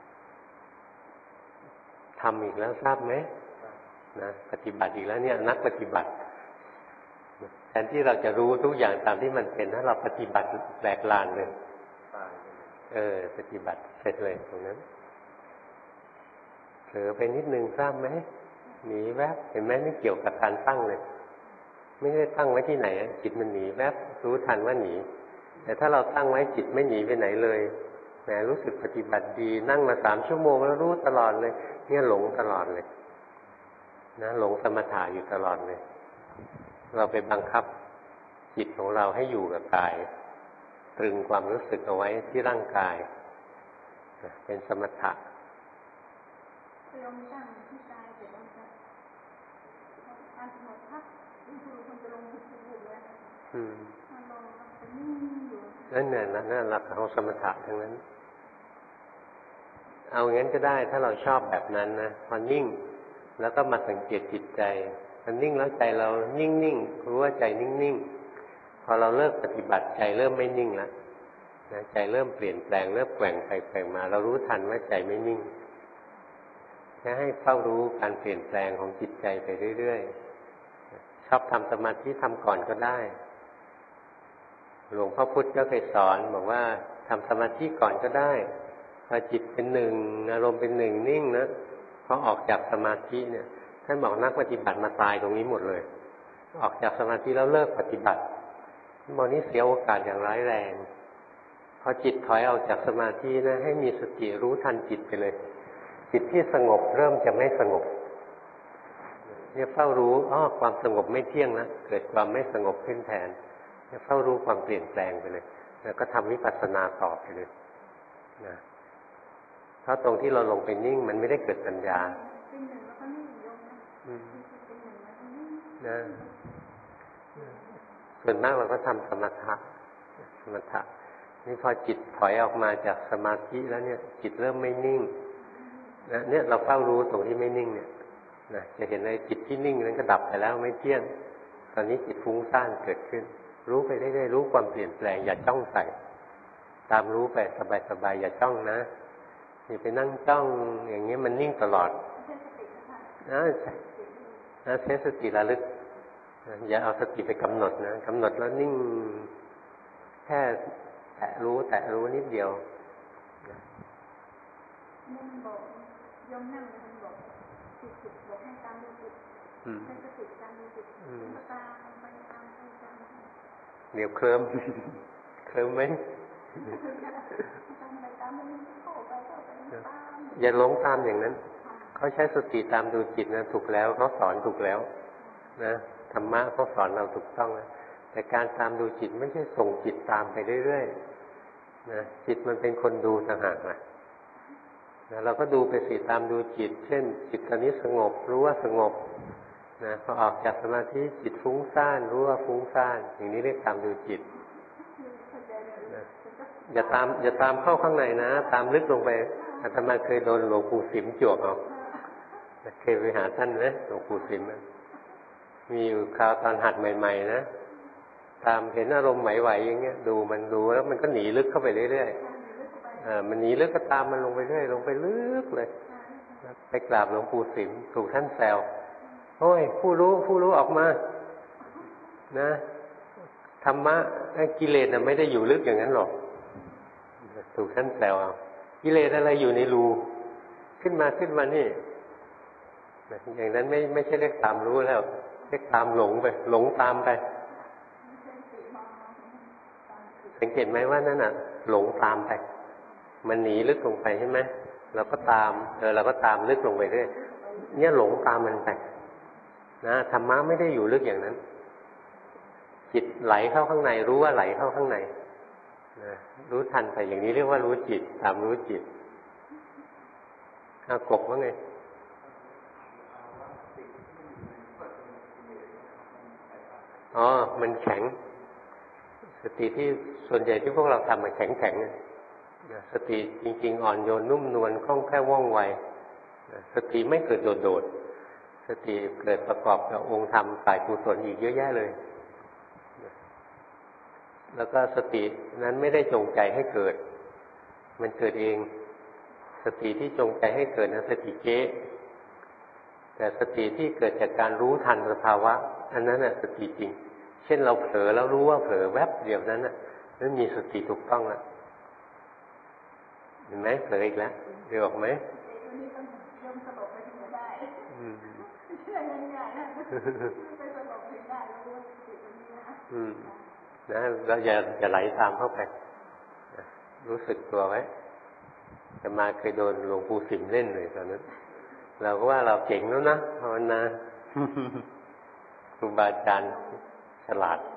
ๆทำอีกแล้วทราบไหมนะปฏิบัติอีกแล้วเนี่ยนักปฏิบัติแทนที่เราจะรู้ทุกอย่างตามที่มันเป็นถ้าเราปฏิบัติแหลกลานเลยเออปฏิบัติเสร็จเลยตรงนั้นเผลอไปนิดนึงทราบไหมหนีแวบเห็นไหมไม่เกี่ยวกับการตั้งเลยไม่ได้ตั้งไว้ที่ไหนจิตมันหนีแวบรู้ทันว่าหนีแต่ถ้าเราตั้งไว้จิตไม่หนีไปไหนเลยแหมรู้สึกปฏิบัติดีนั่งมาสามชั่วโมงแล้วรู้ตลอดเลยเนี่ยหลงตลอดเลยนะหลงสมถะอยู่ตลอดเลยเราไปบังคับจิตของเราให้อยู่กับกายตรึงความรู้สึกเอาไว้ที่ร่างกายเป็นสมถะลงตั้งที่กายเสร็จแล้วจะการสงบพักนี่คือคนจะลงทุกข์อยู่แล้วอืมอารมณ์มันจะนิ่งอยู่นั่นน่ะนั่นหลักของสมถะทั้งนั้นเอางั้นก็ได้ถ้าเราชอบแบบนั้นนะพอนิ่งแล้วก็มาสังเกตจิตใจมันนิ่งแล้วใจเรานิ่งๆรู้ว่าใจนิ่งๆพอเราเลิกปฏิบัติใจเริ่มไม่นิ่งแล้วนะใจเริ่มเปลี่ยนแปลงเริ่มแกว่งไปแกว่งมาเรารู้ทันว่าใจไม่นิ่งแค่ให้เฝ้ารู้การเปลี่ยนแปลงของจิตใจไปเรื่อยๆชอบทำสมาธิทำก่อนก็ได้หลวงพ่อพุธก็เคยสอนบอกว่าทำสมาธิก่อนก็ได้พอจิตเป็นหนึ่งอารมณ์เป็นหนึ่งนิ่งนะพอออกจากสมาธิเนี่ยท่านบอกนักปฏิบัติมาตายตรงนี้หมดเลยออกจากสมาธิแล้วเลิกปฏิบัติบอกนี้เสียโอกาสอย่างร้ายแรงพอจิตถอยออกจากสมาธินะให้มีสติรู้ทันจิตไปเลยจิตที่สงบเริ่มจะไม่สงบเนี่ยเฝ้ารู้อ้อความสงบไม่เที่ยงนะเกิดความไม่สงบขึ้นแทนเนี่ยเฝ้ารู้ความเปลี่ยนแปลงไปเลยแล้วก็ทำวิปัสสนาต่อไปเลยนะเพราะตรงที่เราลงไปนิ่งมันไม่ได้เกิดปัญญาเป็นหนึ่งแล้วก็นิ่งยงนะเป็นหนึ่งแล้วก็นิ่งนะส่วนมากเราก็ทำสมถะสมถะนี่พอจิตถอยออกมาจากสมาธิแล้วเนี่ยจิตเริ่มไม่นิ่งนะเนี่ยเราเฝ้ารู้ตรงที่ไม่นิ่งเนี่ยนะจะเห็นเลยจิตที่นิ่งนั้นก็ดับไปแล้วไม่เที่ยงตอนนี้จิตฟุ้งซ่านเกิดขึ้นรู้ไปได้ๆรู้ความเปลี่ยนแปลงอย่าจ้องใส่ตามรู้ไปสบายๆอย่าจ้องนะอย่าไปนั่งจ้องอย่างเงี้ยมันนิ่งตลอดนะนะใช้สติระลึกอย่าเอาสติไปกำหนดนะกำหนดแล้วนิ่งแค่แตะรู้แตะรู้นิดเดียวนั่งบอกยมนั่งมันบอกจิตจิตบอกให้ตามดูจิตให้สติตามดูจิตตามไปตามไปตามเดี๋ยวเคลิ้มเคลิ้มไหมอย่าหลงตามอย่างนั้นเขาใช้สติตามดูจิตนะถูกแล้วเขาสอนถูกแล้วนะธรรมะเขาสอนเราถูกต้องนะแต่การตามดูจิตไม่ใช่ส่งจิตตามไปเรื่อยๆนะจิตมันเป็นคนดูต่างหากนะนะเราก็ดูไปสิตามดูจิตเช่นจิตตอนนี้สงบรู้ว่าสงบนะพอออกจากสมาธิจิตฟุ้งซ่านรู้ว่าฟุ้งซ่านอย่างนี้เรียกตามดูจิตนะอย่าตามอย่าตามเข้าข้างในนะตามลึกลงไปอาตมาเคยโดนหลวงปู่สิมจวกเอาเคยไปหาท่านนะหลวงปู่สิมมีอยู่คราวตอนหัดใหม่ๆนะตามเห็นอารมณ์ไหวๆอย่างเงี้ยดูมันดูแล้วมันก็หนีลึกเข้าไปเรื่อยๆอ่ามันหนีลึกก็ตามมันลงไปเรื่อยลงไปลึกเลยไปกราบหลวงปู่สิมถูกท่านแซวโอ้ยผู้รู้ผู้รู้ออกมานะธรรมะกิเลสน่ะไม่ได้อยู่ลึกอย่างนั้นหรอกถูกท่านแซวเอากิเลสอะไรอยู่ในรูขึ้นมาขึ้นมานี่อย่างนั้นไม่ไม่ใช่เรียกตามรู้แล้วเรียกตามหลงไปหลงตามไปสังเกตไหมว่านั่นน่ะหลงตามไปมันหนีลึกลงไปใช่ไหมเราก็ตามเออเราก็ตามลึกลงไปเรื่อยเนี่ยหลงตามมันไปนะธรรมะไม่ได้อยู่ลึกอย่างนั้นจิตไหลเข้าข้างในรู้ว่าไหลเข้าข้างในนะรู้ทันไปอย่างนี้เรียกว่ารู้จิตตามรู้จิตอากบว่าไงอ๋อมันแข็งสติที่ส่วนใหญ่ที่พวกเราทำมันแข็งแข็งสติจริงๆอ่อนโยนนุ่มนวลคล่องแคล่วว่องไวสติไม่เกิดโดดๆสติเกิดประกอบกับองค์ธรรมฝ่ายกุศลอีกเยอะแยะเลยแล้วก็สตินั้นไม่ได้จงใจให้เกิดมันเกิดเองสติที่จงใจให้เกิดนั้นสติเก๊แต่สติที่เกิดจากการรู้ทันสภาวะอันนั้นน่ะสติจริงเช่นเราเผลอแล้วรู้ว่าเผลอแวบเดียวนั้นน่ะนั่นมีสติถูกต้องแล้วเห็นไหมเผลออีกแล้วเดี๋ยวออกไหมอืมอืมนะเราอย่าอย่าไหลตามเข้าไปรู้สึกตัวไว้แต่มาเคยโดนหลวงปู่สิมเล่นเลยตอนนั้นเราก็ว่าเราเก่งแล้วนะภาวนาครูบาอาจารย์ฉลาด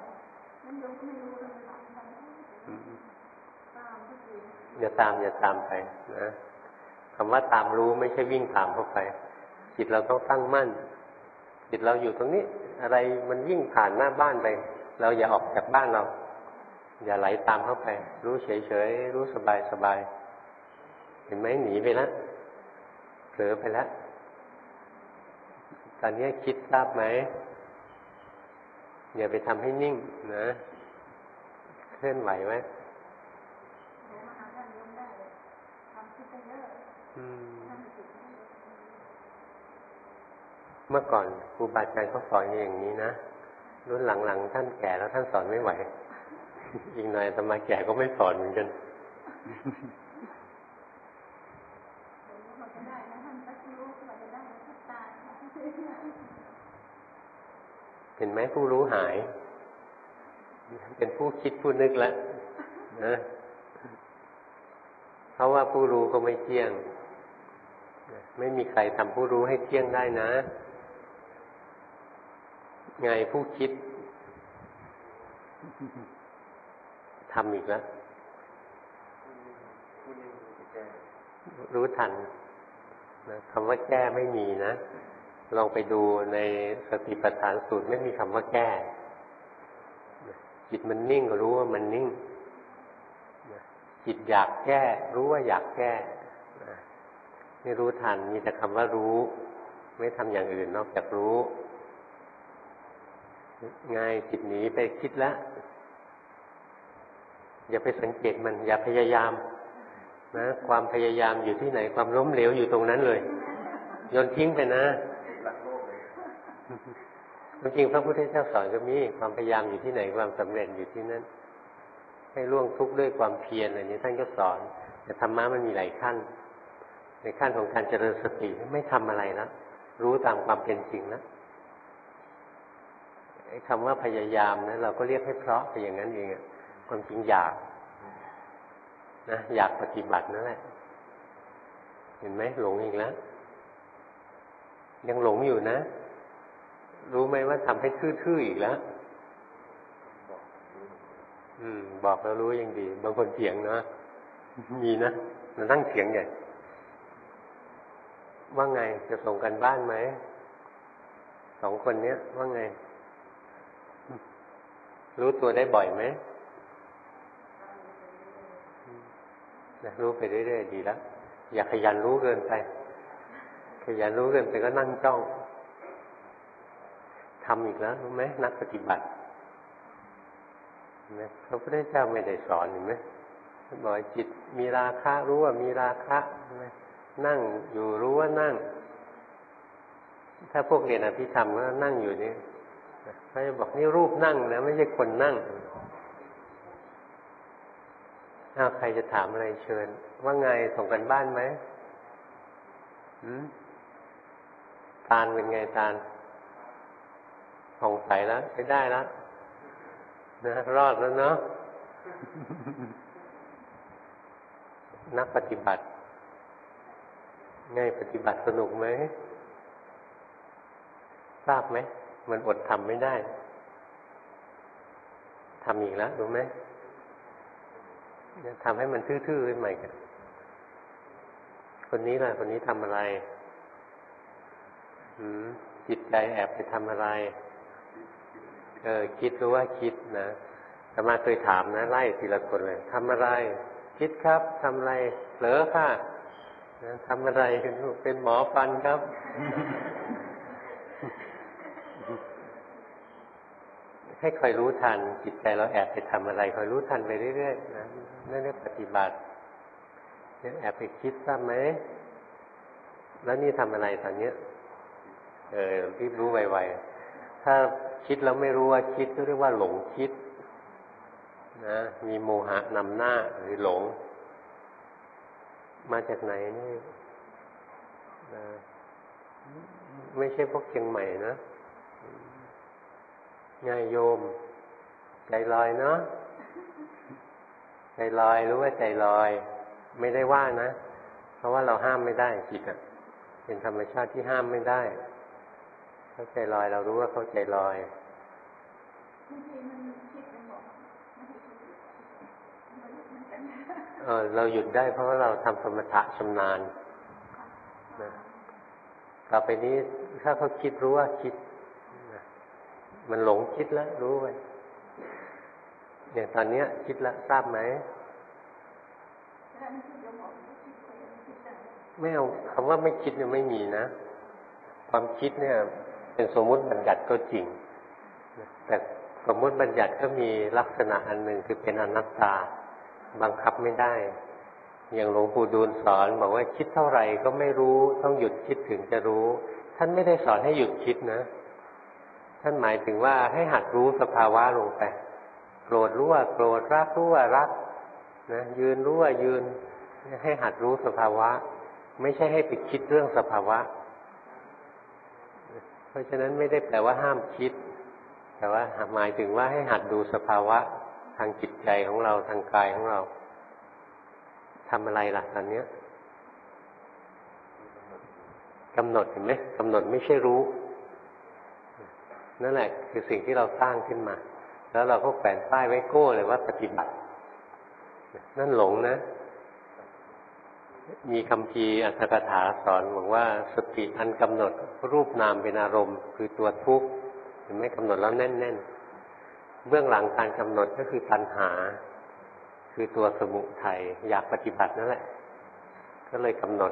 อย่าตามอย่าตามไปนะคำว่าตามรู้ไม่ใช่วิ่งตามเข้าไปจิ จิตเราต้องตั้งมั่นจิตเราอยู่ตรงนี้อะไรมันยิ่งผ่านหน้าบ้านไปเราอย่าออกจากบ้านเราอย่าไหลตามเข้าไปรู้เฉยๆรู้สบายๆเห็นไหมหนีไปแล้วเผลอไปแล้วตอนนี้คิดทราบไหมอย่าไปทำให้นิ่งนะเคลื่อนไหวไหมเมื่อก่อนครูบาอาจารย์เขาสอนอย่างนี้นะรุ่นหลังๆท่านแก่แล้วท่านสอนไม่ไหวอีกหน่อยอาตมาแก่ก็ไม่สอนเหมือนกันเห็นไหมผู้รู้หายเป็นผู้คิดผู้นึกแล้วนะเพราะว่าผู้รู้ก็ไม่เที่ยงไม่มีใครทำผู้รู้ให้เที่ยงได้นะไงผู้คิดทำอีกแล้วรู้ทันนะคำว่าแก้ไม่มีนะลองไปดูในสติปัฏฐานสูตรไม่มีคำว่าแก้จิตมันนิ่งก็รู้ว่ามันนิ่งจิตอยากแก้รู้ว่าอยากแก้ไม่รู้ทันมีแต่คำว่ารู้ไม่ทำอย่างอื่นนอกจากรู้ง่ายจิตหนีไปคิดแล้วอย่าไปสังเกตมันอย่าพยายามนะความพยายามอยู่ที่ไหนความล้มเหลวอยู่ตรงนั้นเลยโยนทิ้งไปนะจริงๆพระพุทธเจ้าสอนก็มีความพยายามอยู่ที่ไหนความสำเร็จอยู่ที่นั้นให้ล่วงทุกข์ด้วยความเพียรอะไรนี้ท่านก็สอนแต่ธรรมะมันมีหลายขั้นในขั้นของการเจริญสติไม่ทำอะไรนะรู้ตามความเป็นจริงนะไอ้คำว่าพยายามนะเราก็เรียกให้เพราะไปอย่างนั้นเองอ่ะความจริงอยากนะอยากปฏิบัตินั่นแหละเห็นไหมหลงอีกแล้วยังหลงอยู่นะรู้ไหมว่าทำให้ทื่อๆอีกแล้วอืมบอกแล้วรู้ยังดีบางคนเถียงนะมีนะมันนั่งเถียงใหญ่ว่าไงจะส่งกันบ้านไหมสองคนเนี้ยว่าไงรู้ตัวได้บ่อยไหมรู้ไปเรื่อยๆดีแล้วอย่าขยันรู้เกินไปขยันรู้เกินไปก็นั่งจ้องทำอีกแล้วรู้ไหมนักปฏิบัติเห็นไหมพระพุทธเจ้าไม่ได้สอนเห็นไหมท่านบอกจิตมีราคะรู้ว่ามีราคะใช่ไหมนั่งอยู่รู้ว่านั่งถ้าพวกเรียนอภิธรรมก็นั่งอยู่นี่เขาจะบอกนี่รูปนั่งนะไม่ใช่คนนั่งถ้าใครจะถามอะไรเชิญว่าไงส่งกันบ้านไหมหืมตาลเป็นไงตาลผ่องใสแล้วใช้ได้แล้วนะรอดแล้วเนาะนักปฏิบัติง่ายปฏิบัติสนุกไหมทราบไหมมันอดทำไม่ได้ทำอีกแล้วรู้ไหมทำให้มันทื่อๆขึ้นใหม่กันคนนี้ล่ะคนนี้ทำอะไรหืมจิตใจแอบไปทำอะไรเออคิดรู้ว่าคิดนะแต่มาเคยถามนะไล่ทีละคนเลยทำอะไรคิดครับทำอะไรเผลอค่ะนะทำอะไรเป็นหมอฟันครับ ให้คอยรู้ทันจิตใจเราแอบไปทำอะไรคอยรู้ทันไปเรื่อยๆนะนั่นเรียกปฏิบัติเนี่ยแอบไปคิดทราบไหมแล้วนี่ทำอะไรตอนเนี้ยเออรีบรู้ไวๆถ้าคิดแล้วไม่รู้ว่าคิดก็เรียกว่าหลงคิดนะมีโมหะนำหน้าหรือหลงมาจากไหนนี่นะไม่ใช่พวกเชียงใหม่นะง่ายโยมใจลอยเนาะใจลอยรู้ว่าใจลอยไม่ได้ว่านะเพราะว่าเราห้ามไม่ได้จิตอ่ะเป็นธรรมชาติที่ห้ามไม่ได้เขาใจลอยเรารู้ว่าเขาใจลอยเออเราหยุดได้เพราะว่าเราทำสมถะชำนาญนะต่อไปนี้ถ้าเขาคิดรู้ว่าคิดมันหลงคิดแล้วรู้ไว้อย่างตอนเนี้ยคิดแล้วทราบไหมไม่เอาคำว่าไม่คิดเนี่ยไม่มีนะความคิดเนี่ยเป็นสมมุติบัญญัติก็จริงแต่สมมุติบัญญัติก็มีลักษณะอันหนึ่งคือเป็นอนัตตาบังคับไม่ได้อย่างหลวงปู่ดูลสอนบอกว่าคิดเท่าไหร่ก็ไม่รู้ต้องหยุดคิดถึงจะรู้ท่านไม่ได้สอนให้หยุดคิดนะท่านหมายถึงว่าให้หัดรู้สภาวะลงไปโกรธรู้ว่าโกรธรักรู้ว่ารักนะยืนรู้ว่ายืนให้หัดรู้สภาวะไม่ใช่ให้ไปคิดเรื่องสภาวะเพราะฉะนั้นไม่ได้แปลว่าห้ามคิดแต่ว่าหมายถึงว่าให้หัดดูสภาวะทางจิตใจของเราทางกายของเราทำอะไรล่ะตอนนี้กำหนดเห็นไหมกำหนดไม่ใช่รู้นั่นแหละคือสิ่งที่เราสร้างขึ้นมาแล้วเราก็แขวนป้ายไว้โก้เลยว่าปฏิบัตินั่นหลงนะมีคัมภีร์อัตถกถาสอนบอกว่าสติอันกำหนดรูปนามเป็นอารมณ์คือตัวทุกข์เห็นไหมกำหนดแล้วแน่นๆเบื้องหลังการกำหนดก็คือตัณหาคือตัวสมุทัยอยากปฏิบัตินั่นแหละก็เลยกำหนด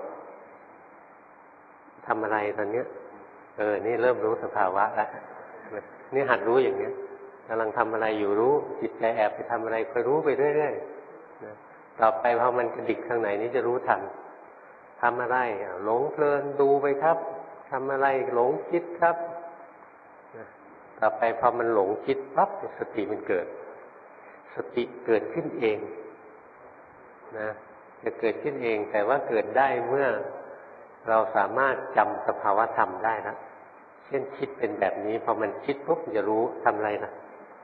ทำอะไรตอนนี้เออนี่เริ่มรู้สภาวะแล้วนี่หัดรู้อย่างนี้กำลังทำอะไรอยู่รู้จิตใจแอบไปทำอะไรคอยรู้ไปเรื่อยๆต่อไปพอมันกระดิกข้างไหนนี่จะรู้ทันทำอะไรหลงเพลินดูไปครับทำอะไรหลงคิดครับต่อไปพอมันหลงคิดปั๊บสติมันเกิดสติเกิดขึ้นเองนะจะเกิดขึ้นเองแต่ว่าเกิดได้เมื่อเราสามารถจำสภาวะธรรมได้นะเช่นคิดเป็นแบบนี้พอมันคิดปุ๊บจะรู้ทำอะไรนะ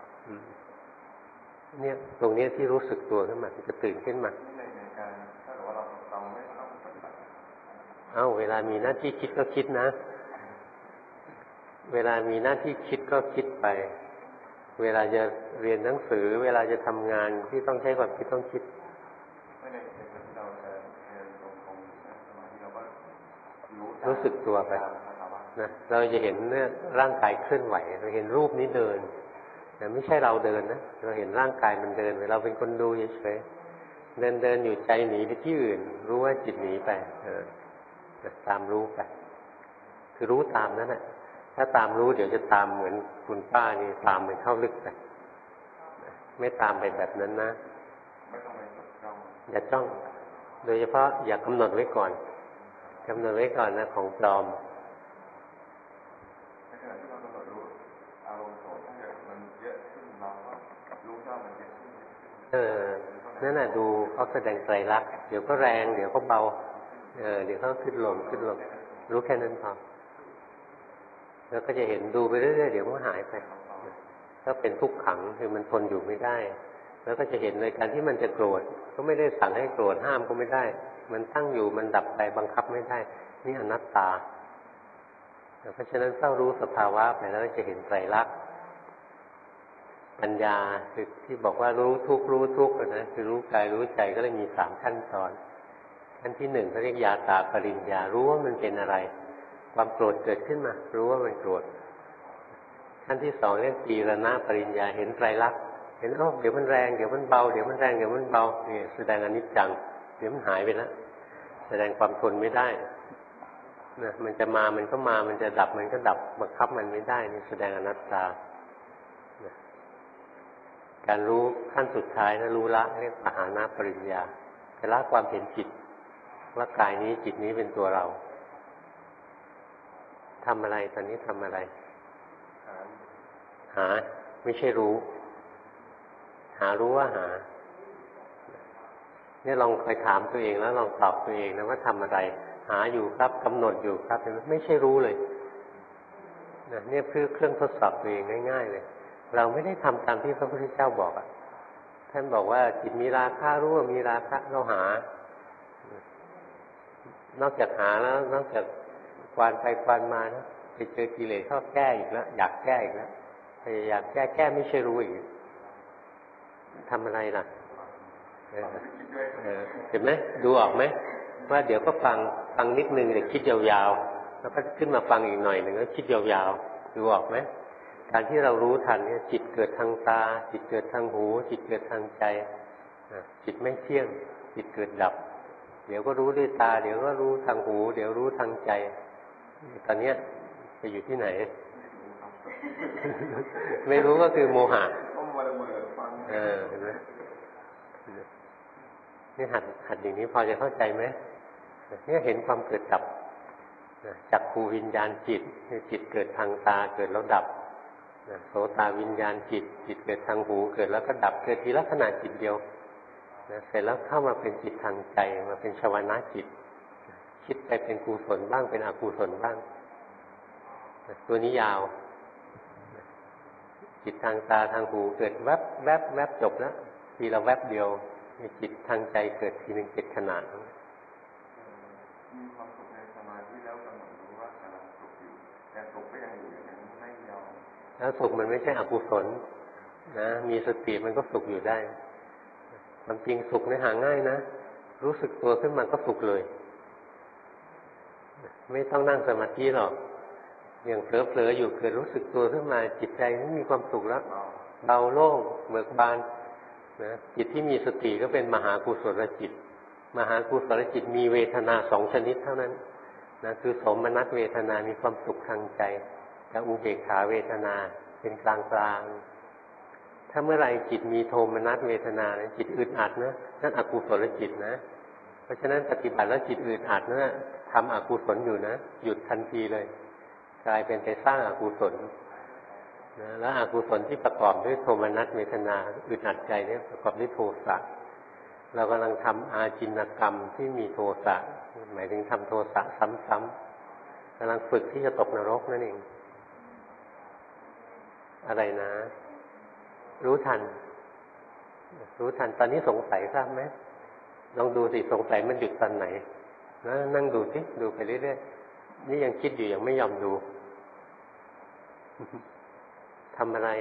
เนี่ยตรงนี้ที่รู้สึกตัวขึ้นมาจะตื่นขึ้นมาเอ้าเวลามีหน้าที่คิดก็คิดนะเวลามีหน้าที่คิดก็คิดไปเวลาจะเรียนหนังสือเวลาจะทำงานที่ต้องใช้ความคิดต้องคิดรู้สึกตัวไปนะเราจะเห็นเนี่ยร่างกายเคลื่อนไหวเราเห็นรูปนี้เดินแต่ไม่ใช่เราเดินนะเราเห็นร่างกายมันเดินเราเป็นคนดูเฉยๆเดินเดินอยู่ใจหนีไปที่อื่นรู้ว่าจิตหนีไปเออตามรู้ไปคือรู้ตามนั่นแหละถ้าตามรู้เดี๋ยวจะตามเหมือนคุณป้านี่ตามไปเข้าลึกไปไม่ตามไปแบบนั้นนะอย่าจ้องโดยเฉพาะอย่ากำหนดไว้ก่อนกำหนดไว้ก่อนนะของปลอมเออนั่นน่ะดูเขาแสดงไตรลักษณ์เดี๋ยวก็แรงเดี๋ยวก็เบาเออเดี๋ยวเขาขึ้นลงขึ้นลงรู้แค่นั้นพอแล้วก็จะเห็นดูไปเรื่อยๆเดี๋ยวมันหายไปถ้าเป็นทุกขังคือมันทนอยู่ไม่ได้แล้วก็จะเห็นเลยการที่มันจะโกรธก็ไม่ได้สั่งให้โกรธห้ามก็ไม่ได้มันตั้งอยู่มันดับไปบังคับไม่ได้นี่อนัตตาเพราะฉะนั้นถ้ารู้สภาวะไปแล้วจะเห็นไตรลักษณ์ปัญญาคือที่บอกว่ารู้ทุกข์รู้ทุกข์นะคือรู้กายรู้ใจก็เลยมีสามขั้นตอนขั้นที่หนึ่งเขาเรียกญาตาปริญญารู้ว่ามันเป็นอะไรความโกรธเกิดขึ้นมารู้ว่ามันโกรธขั้นที่สองเรียกจีรณะปริญญาเห็นไตรลักษณ์เห็นอ้อเดี๋ยวมันแรงเดี๋ยวมันเบาเดี๋ยวมันแรงเดี๋ยวมันเบานี่แสดงอนิจจังเดี๋ยวมันหายไปแล้วแสดงความทนไม่ได้นะมันจะมามันก็มามันจะดับมันก็ดับบังคับมันไม่ได้นี่แสดงอนัตตาการรู้ขั้นสุดท้ายนะรู้ละเรียกปหานะปริญญาจะละความเห็นจิตว่ากายนี้จิตนี้เป็นตัวเราทำอะไรตอนนี้ทำอะไรหาไม่ใช่รู้หารู้ว่าหาเนี่ยลองคอยถามตัวเองแล้วลองตอบตัวเองนะว่าทำอะไรหาอยู่ครับกำหนดอยู่ครับไม่ใช่รู้เลยนะเนี่ยเพื่อเครื่องทดสอบตัวเองง่ายๆเลยเราไม่ได้ทำตามที่พระพุทธเจ้าบอกอ่ะท่านบอกว่าจิตมีราคะรู้ว่ามีราคะเราหานอกจากหาแล้วนอกจากควานไปควานมานะไปเจอกิเลสเข้าแก้อีกแล้วอยากแก้อีกแล้วพยายามแก้แก้ไม่ใช่รู้อีกทำอะไรล่ะเออเออเห็นไหมดูออกไหมว่าเดี๋ยวก็ฟังฟังนิดนึงเดี๋ยวคิดยาวๆแล้วก็ขึ้นมาฟังอีกหน่อยหนึ่งแล้วคิดยาวๆดูออกไหมการที่เรารู้ทันเนี่ยจิตเกิดทางตาจิตเกิดทางหูจิตเกิดทางใจจิตไม่เที่ยงจิตเกิดดับเดี๋ยวก็รู้ด้วยตาเดี๋ยวก็รู้ทางหูเดี๋ยวรู้ทางใจตอนนี้ไปอยู่ที่ไหน ไม่รู้ก็คือโมหะเออเห็นไหมนี่หัดหัดอย่างนี้พอจะเข้าใจไหมเนี่ยเห็นความเกิดดับจักขูวิญญาณจิตจิตเกิดทางตาเกิดแล้วดับโสตวิญญาณจิตจิตเกิดทางหูเกิดแล้วก็ดับเกิดทีละขณะจิตเดียวเสร็จแล้วเข้ามาเป็นจิตทางใจมาเป็นชวนะจิตคิดไปเป็นกุศลบ้างเป็นอกุศลบ้างตัวนี้ยาวจิตทางตาทางหูเกิดแวบแวบแวบจบแล้วทีละแวบเดียวจิตทางใจเกิดทีหนึ่งเจ็ดขนาดมีความสุขในสมาธิแล้วกำหนดรู้ว่ากำลังสุขอยู่แต่สุขก็ยังอยู่อย่างนั้นไม่ยอมแล้วสุขมันไม่ใช่อกุศลนะมีสติมันก็สุขอยู่ได้ความจริงสุขในหาง่ายนะรู้สึกตัวขึ้นมาก็สุขเลยไม่ต้องนั่งสมาธิหรอกอย่างเผลอๆอยู่เกิดรู้สึกตัวขึ้นมาจิตใจไม่มีความสุขแล้วเบาโล่งเบิกบานนะจิตที่มีสติก็เป็นมหากุศลจิตมหากุศลจิตมีเวทนาสองชนิดเท่านั้นนะคือสมนัสเวทนามีความสุขทางใจกับอุเบกขาเวทนาเป็นกลางกลางถ้าเมื่อไรจิตมีโทมนัสเวทนานะจิตอึดอัดนะนั่นอกุศลจิตนะเพราะฉะนั้นปฏิบัติแล้วจิตอึดอัดนะทำอกุศลอยู่นะหยุดทันทีเลยกลายเป็นไปสร้างอกุศลนะแล้วอกุศลที่ประกอบด้วยโทมนัสเวทนาอึดอัดใจเนี่ยประกอบด้วยโทสะเรากำลังทำอาจินกรรมที่มีโทสะหมายถึงทำโทสะซ้ำๆกำลังฝึกที่จะตกนรกนั่นเองอะไรนะรู้ทันรู้ทันตอนนี้สงสัยทราบไหมลองดูสิสงสัยมันหยุดตอนไหนนะนั่งดูสิดูไปเรื่อยๆนี่ยังคิดอยู่ยังไม่ยอมดูทำอะไร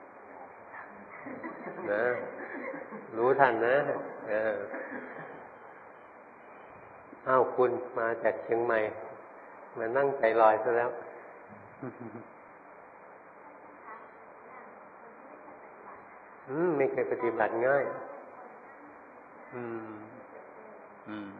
นะรู้ทันนะเอออ้าวคุณมาจากเชียงใหม่มานั่งใจลอยซะแล้วอืมไม่เคยปฏิบัติง่ายอืมอืม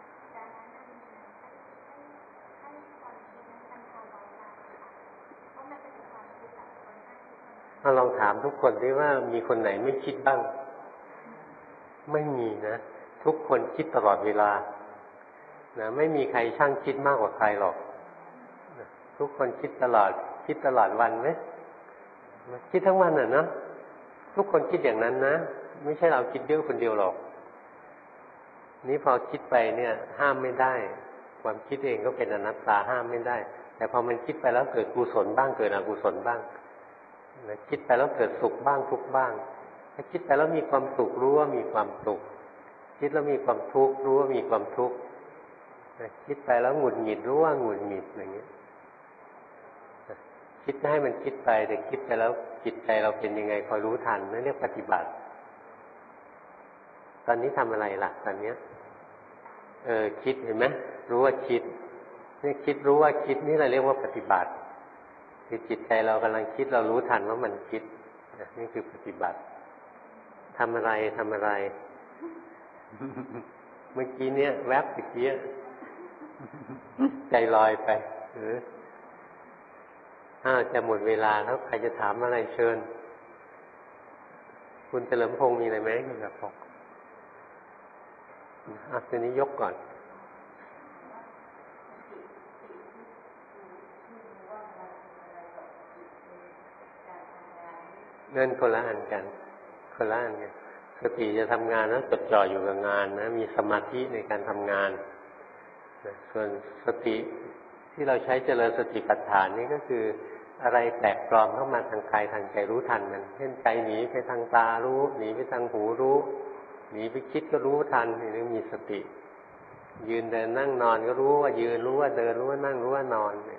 ถ้าลองถามทุกคนดิว่ามีคนไหนไม่คิดบ้างไม่มีนะทุกคนคิดตลอดเวลานะไม่มีใครช่างคิดมากกว่าใครหรอกนะทุกคนคิดตลอดคิดตลอดวันไหมคิดทั้งวันอ่ะเนาะทุกคนคิดอย่างนั้นนะไม่ใช่เราคิดเยอะคนเดียวหรอกนี่พอคิดไปเนี่ยห้ามไม่ได้ความคิดเองก็เป็นอนัตตาห้ามไม่ได้แต่พอมันคิดไปแล้วเกิดกุศลบ้างเกิดอกุศลบ้างนะคิดไปแล้วเกิดสุขบ้างทุกข์บ้างถ้าคิดไปแล้วมีความสุขรู้ว่ามีความสุขคิดแล้วมีความทุกข์รู้ว่ามีความทุกข์คิดไปแล้วหงุดหงิดรู้ว่าหงุดหงิดอย่างเงี้ยคิดให้มันคิดไปแต่คิดไปแล้วจิตใจเราเป็นยังไงคอยรู้ทันนั่นเรียกปฏิบัติตอนนี้ทำอะไรล่ะตอนเนี้ยเออคิดเห็นไหมรู้ว่าคิดนี่คิดรู้ว่าคิดนี่เราเรียกว่าปฏิบัติคือจิตใจเรากำลังคิดเรารู้ทันว่ามันคิดนี่คือปฏิบัติทำอะไรทำอะไรเมื่อกี้เนี้ยแวบเมื่อกี้ใจลอยไปเอออ้าวจะหมดเวลาแล้วใครจะถามอะไรเชิญคุณเฉลิมพงษ์มีอะไรไหมคุณกระพงษ์อ่ะทีนี้ยกก่อนเงินคนละอันกันคนละอันกันสติจะทำงานแล้วจดจ่ออยู่กับงานนะมีสมาธิในการทำงานส่วนสติที่เราใช้เจริญสติปัฏฐานนี่ก็คืออะไรแปลกปลอมเข้ามาทางกายทางใจรู้ทันมันเช่นใจหนีไปทางตารู้หนีไปทางหูรู้หนีไปคิดก็รู้ทันนี่มีสติยืนเดินนั่งนอนก็รู้ว่ายืนรู้ว่าเดินรู้ว่านั่งรู้ว่านอนเนี่ย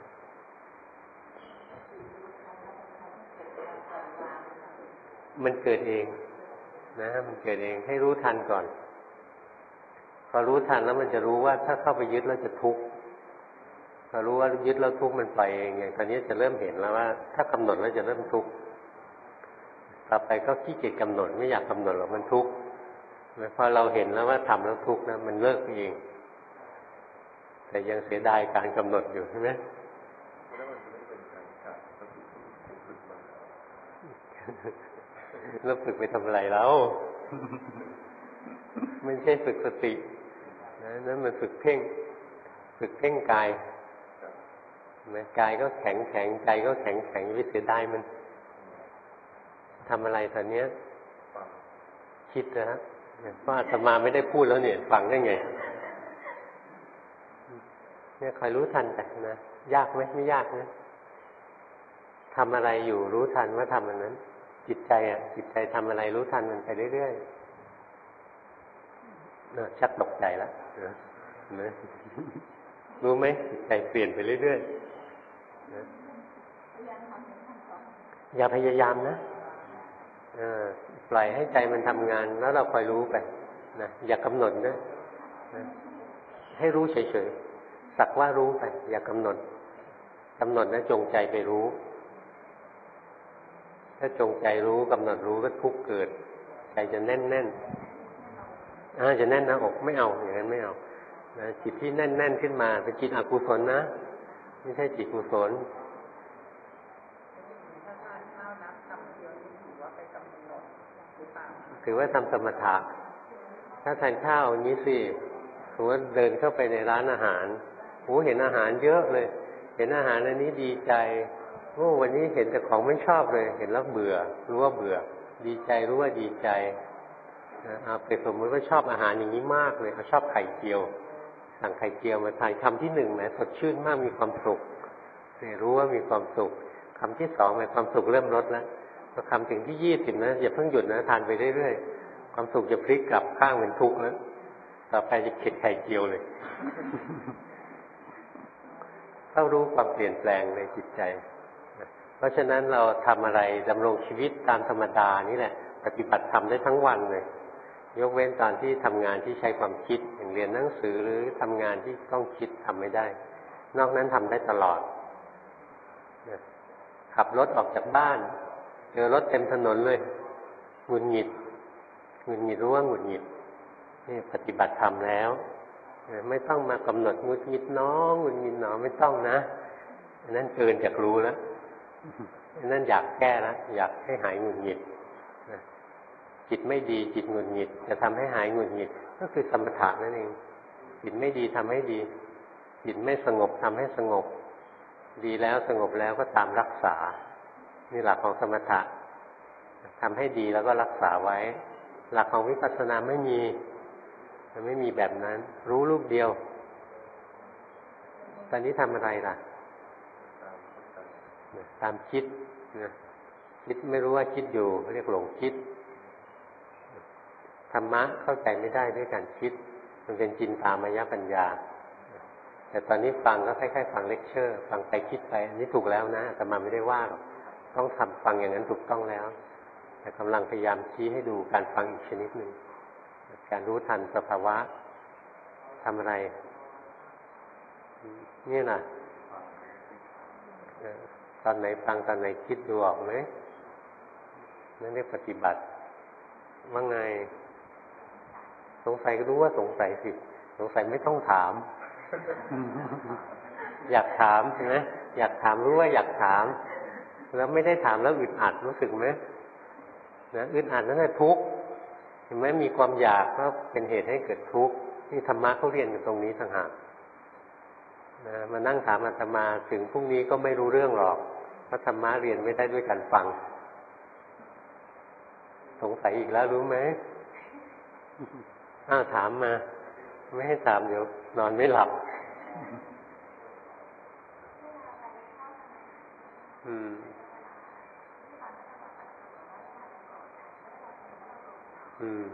มันเกิดเองนะมันเกิดเองให้รู้ทันก่อนพอรู้ทันแล้วมันจะรู้ว่าถ้าเข้าไปยึดแล้วจะทุกข์พอรู้ว่ายึดแล้วทุกข์มันไปเองอย่างตอนนี้จะเริ่มเห็นแล้วว่าถ้ากำหนดแล้วจะเริ่มทุกข์ต่อไปก็ขี้เกียจกำหนดไม่อยากกำหนดหรอกมันทุกข์พอเราเห็นแล้วว่าทำแล้วทุกข์นะมันเลิกเองแต่ยังเสียดายการกำหนดอยู่ใช่ไหมแล้วฝึกไปทำอะไรแล้วไม่ใช่ฝึกสตินะนั่นมันฝึกเพ่งฝึกเพ่งกายนะกายก็แข็งแข็งใจก็แข็งแข็งวิเสียดายมันทำอะไรตอนนี้คิดนะฮะเพราะอาตมาไม่ได้พูดแล้วเนี่ยฟังได้ไงเนี่ยคอยรู้ทันแต่นะยากไหมไม่ยากนะทำอะไรอยู่รู้ทันว่าทำอันนั้นจิตใจอ่ะจิตใจทำอะไรรู้ทันมันไปเรื่อยๆเนอะชักตกใจแล้วนะนะรู้ไหมจิตใจเปลี่ยนไปเรื่อยๆนะอย่าพยายามนะปล่อยให้ใจมันทำงานแล้วเราคอยรู้ไปนะอย่ากำหนดนะนะให้รู้เฉยๆสักว่ารู้ไปอย่ากำหนดกำหนดนะจงใจไปรู้ถ้าจงใจรู้กำหนดรู้ก็ทุกข์เกิดใจจะแน่นแน่นอ่าจะแน่นหน้าอกไม่เอาอย่างนั้นไม่เอานะจิตที่แน่นแน่นขึ้นมาเป็นจิตอกุศลนะไม่ใช่จิตกุศลถือว่าทำสมถะถ้าทานข้าวอย่างนี้สิถือว่าเดินเข้าไปในร้านอาหารโอ้เห็นอาหารเยอะเลยเห็นอาหารอันนี้ดีใจโอ้วันนี้เห็นแต่ของไม่ชอบเลยเห็นแล้วเบื่อรู้ว่าเบื่อดีใจรู้ว่าดีใจเอาไปสมมติว่าชอบอาหารอย่างนี้มากเลยเขาชอบไข่เจียวสั่งไข่เจียวมาทานคำที่หนึ่งนะสดชื่นมากมีความสุขรู้ว่ามีความสุขคำที่สองมีความสุขเริ่มลดแล้วพอคำถึงที่ยี่สิบนะอย่าเพิ่งหยุดนะทานไปเรื่อยๆความสุขจะพลิกกลับข้างเป็นทุกข์แล้วต่อไปจะเข็ดไข่เจียวเลยต้องรู้ความเปลี่ยนแปลงในจิตใจเพราะฉะนั้นเราทำอะไรดำรงชีวิตตามธรรมดานี่แหละปฏิบัติธรรมได้ทั้งวันเลยยกเว้นตอนที่ทำงานที่ใช้ความคิดอย่างเรียนหนังสือหรือทำงานที่ต้องคิดทำไม่ได้นอกนั้นทำได้ตลอดขับรถออกจากบ้านเจอรถเต็มถนนเลยหงุดหงิดหงุดหงิดรู้ว่าหงุดหงิดนี่ปฏิบัติธรรมแล้วไม่ต้องมากำหนดหงุดหงิดน้องหงุดหงิดหนอไม่ต้องนะนั่นเกินจากรู้แล้วนั่นอยากแก้แล้วอยากให้หายหงุดหงิดจิตไม่ดีจิตหงุดหงิดจะทำให้หายหงุดหงิดก็คือสมถะนั่นเองจิตไม่ดีทำให้ดีจิตไม่สงบทำให้สงบดีแล้วสงบแล้วก็ตามรักษานี่หลักของสมถะทำให้ดีแล้วก็รักษาไว้หลักของวิปัสสนาไม่มีมันไม่มีแบบนั้นรู้รูปเดียวตอนนี้ทำอะไรล่ะตามคิดนะคิดไม่รู้ว่าคิดอยู่เรียกหลงคิดธรรมะเข้าใจไม่ได้ด้วยการคิดมันเป็นจินตามายปัญญาแต่ตอนนี้ฟังก็คล้ายๆฟังเลคเชอร์ฟังไปคิดไปอันนี้ถูกแล้วนะแต่มาไม่ได้ว่าหรอกต้องทำฟังอย่างนั้นถูกต้องแล้วแต่กำลังพยายามชี้ให้ดูการฟังอีกชนิดหนึ่งการรู้ทันสภาวะทำอะไรนี่น่ะตอนไหนฟังตอนไหนคิดดูออกไหมนั่นเรียกปฏิบัติว่าไงสงสัยก็รู้ว่าสงสัยสิสงสัยไม่ต้องถาม อยากถามใช่ไหมอยากถามรู้ว่าอยากถามแล้วไม่ได้ถามแล้วอึดอัดรู้สึกไหมนะอึดอัดนั่นแหละทุกข์เห็นไหมมีความอยากก็เป็นเหตุให้เกิดทุกข์ที่ธรรมะเขาเรียนอยู่ตรงนี้ต่างหากนะมานั่งถามอาตมาถึงพรุ่งนี้ก็ไม่รู้เรื่องหรอกเพราะธรรมะเรียนไม่ได้ด้วยการฟังสงสัยอีกแล้วรู้ไหมอ้าวถามมาไม่ให้ถามเดี๋ยวนอนไม่หลับอืมอืม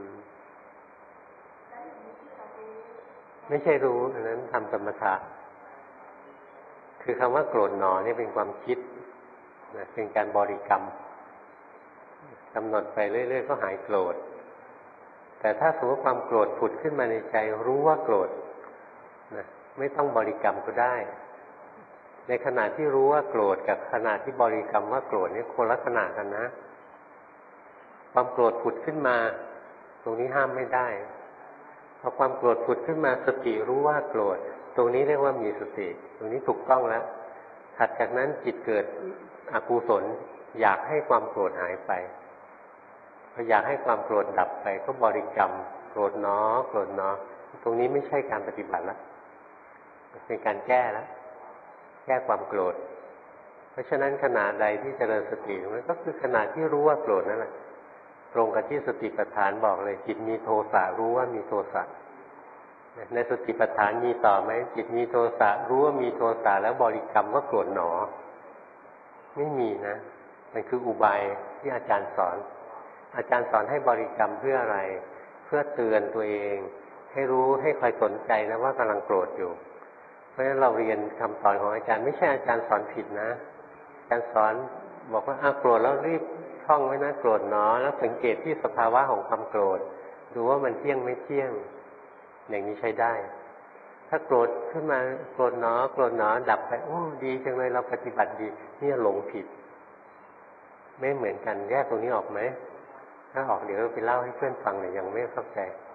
ไม่ใช่รู้อันนั้นทำสมถะคือคำว่าโกรธหนอนี่เป็นความคิดนะเป็นการบริกรรมกำหนดไปเรื่อยๆก็หายโกรธแต่ถ้าสมมติความโกรธผุดขึ้นมาในใจรู้ว่าโกรธนะไม่ต้องบริกรรมก็ได้ในขณะที่รู้ว่าโกรธกับขณะที่บริกรรมว่าโกรธนี่คนละขณะกันนะความโกรธผุดขึ้นมาตรงนี้ห้ามไม่ได้พอความโกรธผุดขึ้นมาสติรู้ว่าโกรธตรงนี้เรียกว่ามีสติตรงนี้ถูกต้องแล้วถัดจากนั้นจิตเกิดอกุศลอยากให้ความโกรธหายไปพออยากให้ความโกรธดับไปก็บริกรรมโกรธหนอโกรธหนอตรงนี้ไม่ใช่การปฏิบัติแล้วเป็นการแก้แล้วแก้ความโกรธเพราะฉะนั้นขณะใดที่เจริญสติตรงนั้นก็คือขณะที่รู้ว่าโกรธนั่นแหละตรงกับที่สติปัฏฐานบอกเลยจิตมีโทสะรู้ว่ามีโทสะในสติปัฏฐานมีต่อไหมจิตมีโทสะรู้ว่ามีโทสะแล้วบริกรรมว่าโกรธหนอไม่มีนะมันคืออุบายที่อาจารย์สอนอาจารย์สอนให้บริกรรมเพื่ออะไรเพื่อเตือนตัวเองให้รู้ให้คอยสนใจนะว่ากำลังโกรธอยู่เพราะฉะนั้นเราเรียนคำสอนของอาจารย์ไม่ใช่อาจารย์สอนผิดนะอาจารย์สอนบอกว่าอ้าวโกรธแล้วรีบท่องไว้นะโกรธหนอแล้วสังเกตที่สภาวะของความโกรธดูว่ามันเที่ยงไม่เที่ยงอย่างนี้ใช้ได้ถ้าโกรธขึ้นมาโกรธหนอโกรธหนอดับไปโอ้ดีจังเลยเราปฏิบัติดีนี่หลงผิดไม่เหมือนกันแยกตรงนี้ออกไหมถ้าออกเดี๋ยวไปเล่าให้เพื่อนฟังหน่อยยังไม่เข้าใจ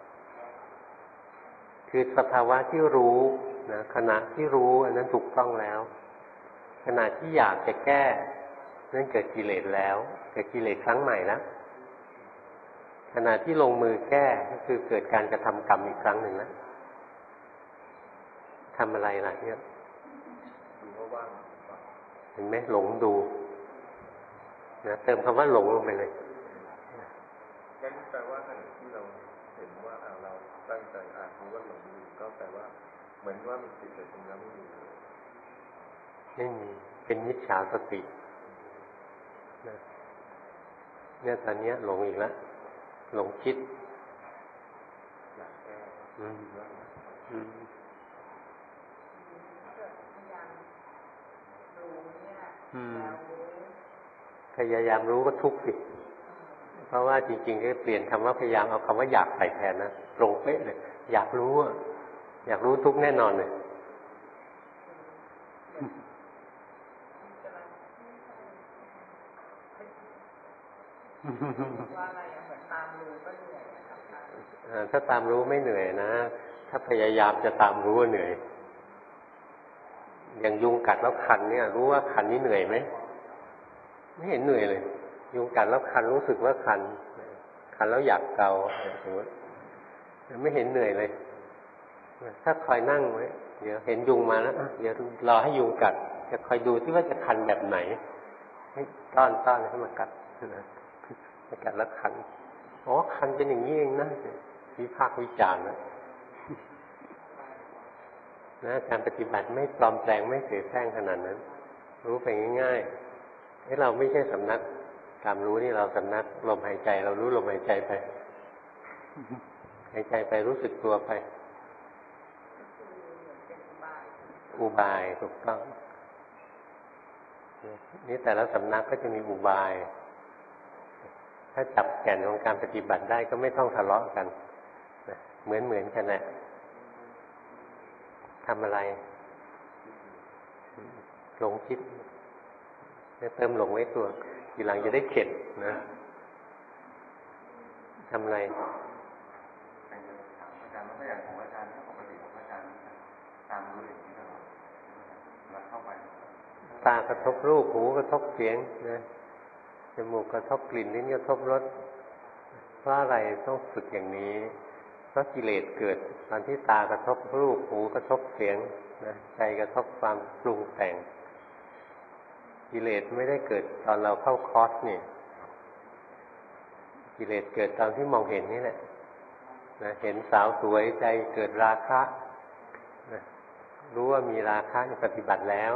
คือสภาวะที่รู้นะขณะที่รู้อันนั้นถูกต้องแล้วขณะที่อยากจะแก้นั่นเกิดกิเลสแล้วเกิดกิเลสครั้งใหม่แล้วขณะที่ลงมือแก้ก็คือเกิดการกระทำกรรมอีกครั้งหนึ่งแล้วทำอะไรล่ะเนี่ยดูว่าว่างเห็นไหมหลงดูนะเติมคำว่าหลงลงไปเลยงั้นแปลว่าขณะที่เราเห็นว่าเราตั้งใจอ่านรู้ว่าหลงอยู่ก็แปลว่าเหมือนว่ามีจิตแต่จริงแล้วไม่มีไม่มีเป็นมิจฉาสติเนี่ยตอนนี้หลงอีกแล้วหลงคิดอยากแก้อืมอืมพยายามรู้ก็ทุกข์สิเพราะว่าจริงๆก็เปลี่ยนคำว่าพยายามเอาคำว่าอยากใส่แทนนะตรงเป๊ะเลยอยากรู้อ่ะอยากรู้ทุกข์แน่นอนเลยว่าอะไรเหมือนตามรู้ก็เหนื่อยนะครับถ้าตามรู้ไม่เหนื่อยนะถ้าพยายามจะตามรู้เหนื่อยอย่างยุงกัดแล้วคันเนี่ยรู้ว่าคันนี้เหนื่อยไหมไม่เห็นเหนื่อยเลยยุงกัดแล้วคันรู้สึกว่าคันคันแล้วอยากเกาสมมติไม่เห็นเหนื่อยเลยถ้าคอยนั่งไว้เดี๋ยวเห็นยุงมาแล้วเดี๋ยวรอให้ยุงกัดจะคอยดูที่ว่าจะคันแบบไหนให้ต้อนต้อนให้มันกัดมากัดแล้วคันอ๋อคันเป็นอย่างนี้เองนะวิพากษ์วิจารณ์นะนะการปฏิบัติไม่ปลอมแปลงไม่เสียแซงขนาดนั้นรู้ไปง่ายๆให้เราไม่ใช่สำนักการรู้นี่เราสำนักลมหายใจเรารู้ลมหายใจไปหายใจไปรู้สึกตัวไปอุบายถูกต้องนี่แต่ละสำนักก็จะมีอุบายถ้าจับแก่นของการปฏิบัติได้ก็ไม่ต้องทะเลาะกันเหมือนเหมือนกันแหละทำอะไรหลงคิดจะเติมหลงไว้ตัวทีหลังจะได้เข็ดนะทำอะไรอาจารย์ไม่อยากของอาจารย์ถ้าปกติของอาจารย์ตามรู้อย่างนี้ตลอดแล้วเข้าไปตากระทบรูปหูกระทบเสียงนะจมูกกระทบกลิ่นลิ้นกระทบรสเพราะอะไรต้องฝึกอย่างนี้เพราะกิเลสเกิดตอนที่ตากระทบรูปหูกระทบเสียงนะใจกระทบความปรุงแต่งกิเลสไม่ได้เกิดตอนเราเข้าคอร์สนี่กิเลสเกิดตอนที่มองเห็นนี่แหละนะเห็นสาวสวยใจเกิดราคะนะรู้ว่ามีราคะปฏิบัติแล้ว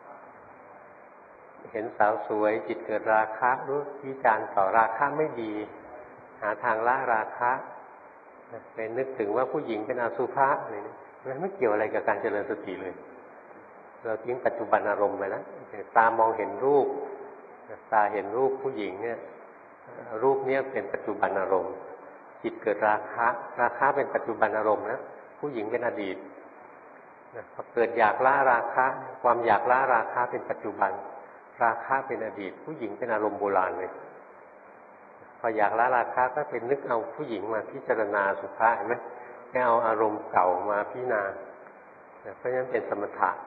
เห็นสาวสวยจิตเกิดราคะรู้วิจารณ์ต่อราคะไม่ดีหาทางละราคะเป็นนึกถึงว่าผู้หญิงเป็นอสุภะอะไรนี่มันไม่เกี่ยวอะไรกับการเจริญสติเลยเราทิ้งปัจจุบันอารมณ์ไปแล้วตามองเห็นรูปตาเห็นรูปผู้หญิงเนี่ยรูปเนี้ยเป็นปัจจุบันอารมณ์จิตเกิดราคะราคะเป็นปัจจุบันอารมณ์นะผู้หญิงเป็นอดีตนะพอเกิดอยากละราคะความอยากละราคะเป็นปัจจุบันราคะเป็นอดีตผู้หญิงเป็นอารมณ์โบราณเลยพออยากละราคะก็เป็นนึกเอาผู้หญิงมาพิจารณาสุภาพเห็นไหมไม่เอาอารมณ์เก่ามาพิจารณาเพราะฉะนั้นเป็นสมถะ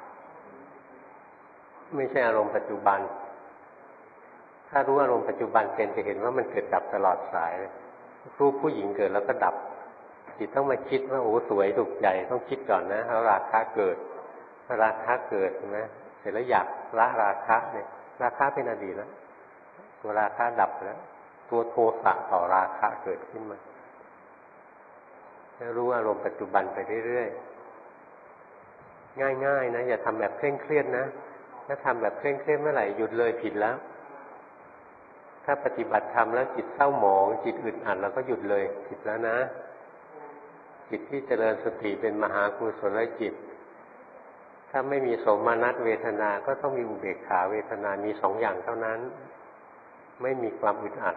ไม่ใช่อารมณ์ปัจจุบันถ้ารู้อารมณ์ปัจจุบันเป็นจะเห็นว่ามันเกิดดับตลอดสายรูปผู้หญิงเกิดแล้วก็ดับจิตต้องมาคิดว่าโอ้สวยถูกใจต้องคิดก่อนนะแล้วราคะเกิดราคะเกิดนะเสร็จแล้วอยากละราคะเนี่ยราคะเป็นอดีตแล้วตัวราคะดับแล้วตัวโทสะต่อราคะเกิดขึ้นมารู้อารมณ์ปัจจุบันไปเรื่อยๆง่ายๆนะอย่าทำแบบเคร่งเครียดนะถ้าทำแบบเคร่งเครียดเมื่อไหร่หยุดเลยผิดแล้วถ้าปฏิบัติธรรมแล้วจิตเศร้าหมองจิตอึดอัดเราก็หยุดเลยผิดแล้วนะจิตที่เจริญสติเป็นมหากุศลจิตถ้าไม่มีโสมนัสเวทนาก็ต้องมีอุเบกขาเวทนามีสองอย่างเท่านั้นไม่มีความอึดอัด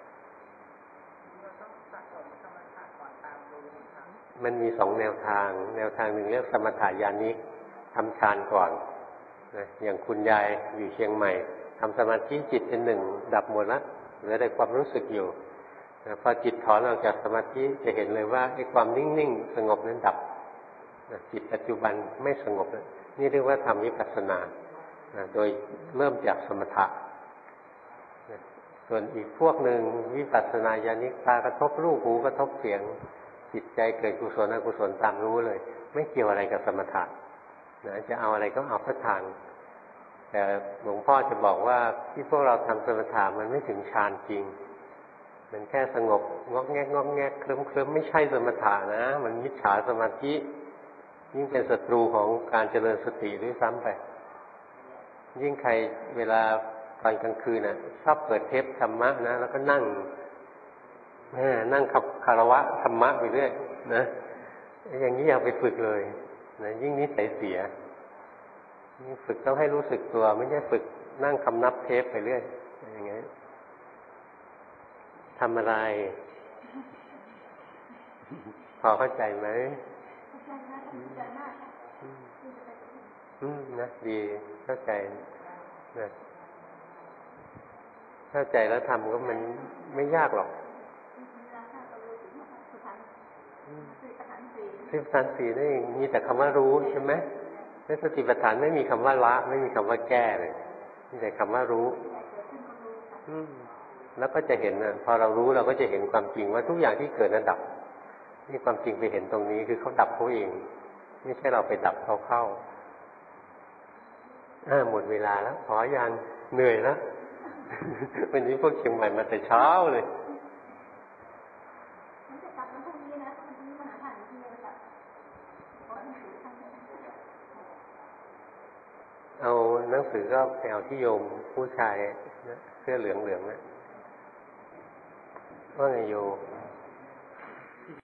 มันมีสองแนวทางแนวทางหนึ่งเรียกสมถะญาณิกทำฌานก่อนนะอย่างคุณยายอยู่เชียงใหม่ทำสมาธิจิตเป็นหนึ่งดับหมดแล้วเหลือแต่ความรู้สึกอยู่นะพอจิตถอนออกจากสมาธิจะเห็นเลยว่าไอ้ความนิ่งๆสงบนั้นดับนะจิตปัจจุบันไม่สงบนะนี่เรียกว่าทำวิปัสสนานะโดยเริ่มจากสมถะนะส่วนอีกพวกหนึ่งวิปัสสนาญาณิกตากระทบรูปหูกระทบเสียงจิตใจเกิดกุศลอกุศลตามรู้เลยไม่เกี่ยวอะไรกับสมถะนะจะเอาอะไรก็เอาสักทางแต่หลวงพ่อจะบอกว่าที่พวกเราทำสมถะมันไม่ถึงฌานจริงมันแค่สงบงอกแงกงอกแงกเคลิ้มเคลิ้มไม่ใช่สมถะนะมันมิจฉาสมาธิยิ่งเป็นศัตรูของการเจริญสติด้วยซ้ำไปยิ่งใครเวลาตอนกลางคืนน่ะชอบเปิดเทปธรรมะนะแล้วก็นั่งนั่งขับคารวะธรรมะไปเรื่อยนะอย่างนี้อย่าไปฝึกเลยนะยิ่งนิสัยเสียยิ่งฝึกต้องให้รู้สึกตัวไม่ใช่ฝึกนั่งคำนับเทปไปเรื่อยอย่างเงี้ยทำอะไรพอเข้าใจไหมอืมนะดีเข้าใจนะเข้าใจแล้วทำก็มันไม่ยากหรอกสติปัฏฐานสี่นี่มีแต่คำว่ารู้ใช่ไหมในสติปัฏฐานไม่มีคำว่าละไม่มีคำว่าแก้เลยมีแต่คำว่ารู้อืมแล้วก็จะเห็นนะพอเรารู้เราก็จะเห็นความจริงว่าทุกอย่างที่เกิดนั้นดับนี่ความจริงไปเห็นตรงนี้คือเขาดับเขาเองไม่ใช่เราไปดับเขาเข้าอ่าหมดเวลาแล้วขอยังเหนื่อยแล้ว วันนี้พวกเชียงใหม่มาแต่เช้าเลยเอาหนังสือก็ไปเอาที่โยมผู้ชายเสื้อเหลืองๆนะว่าไงโยม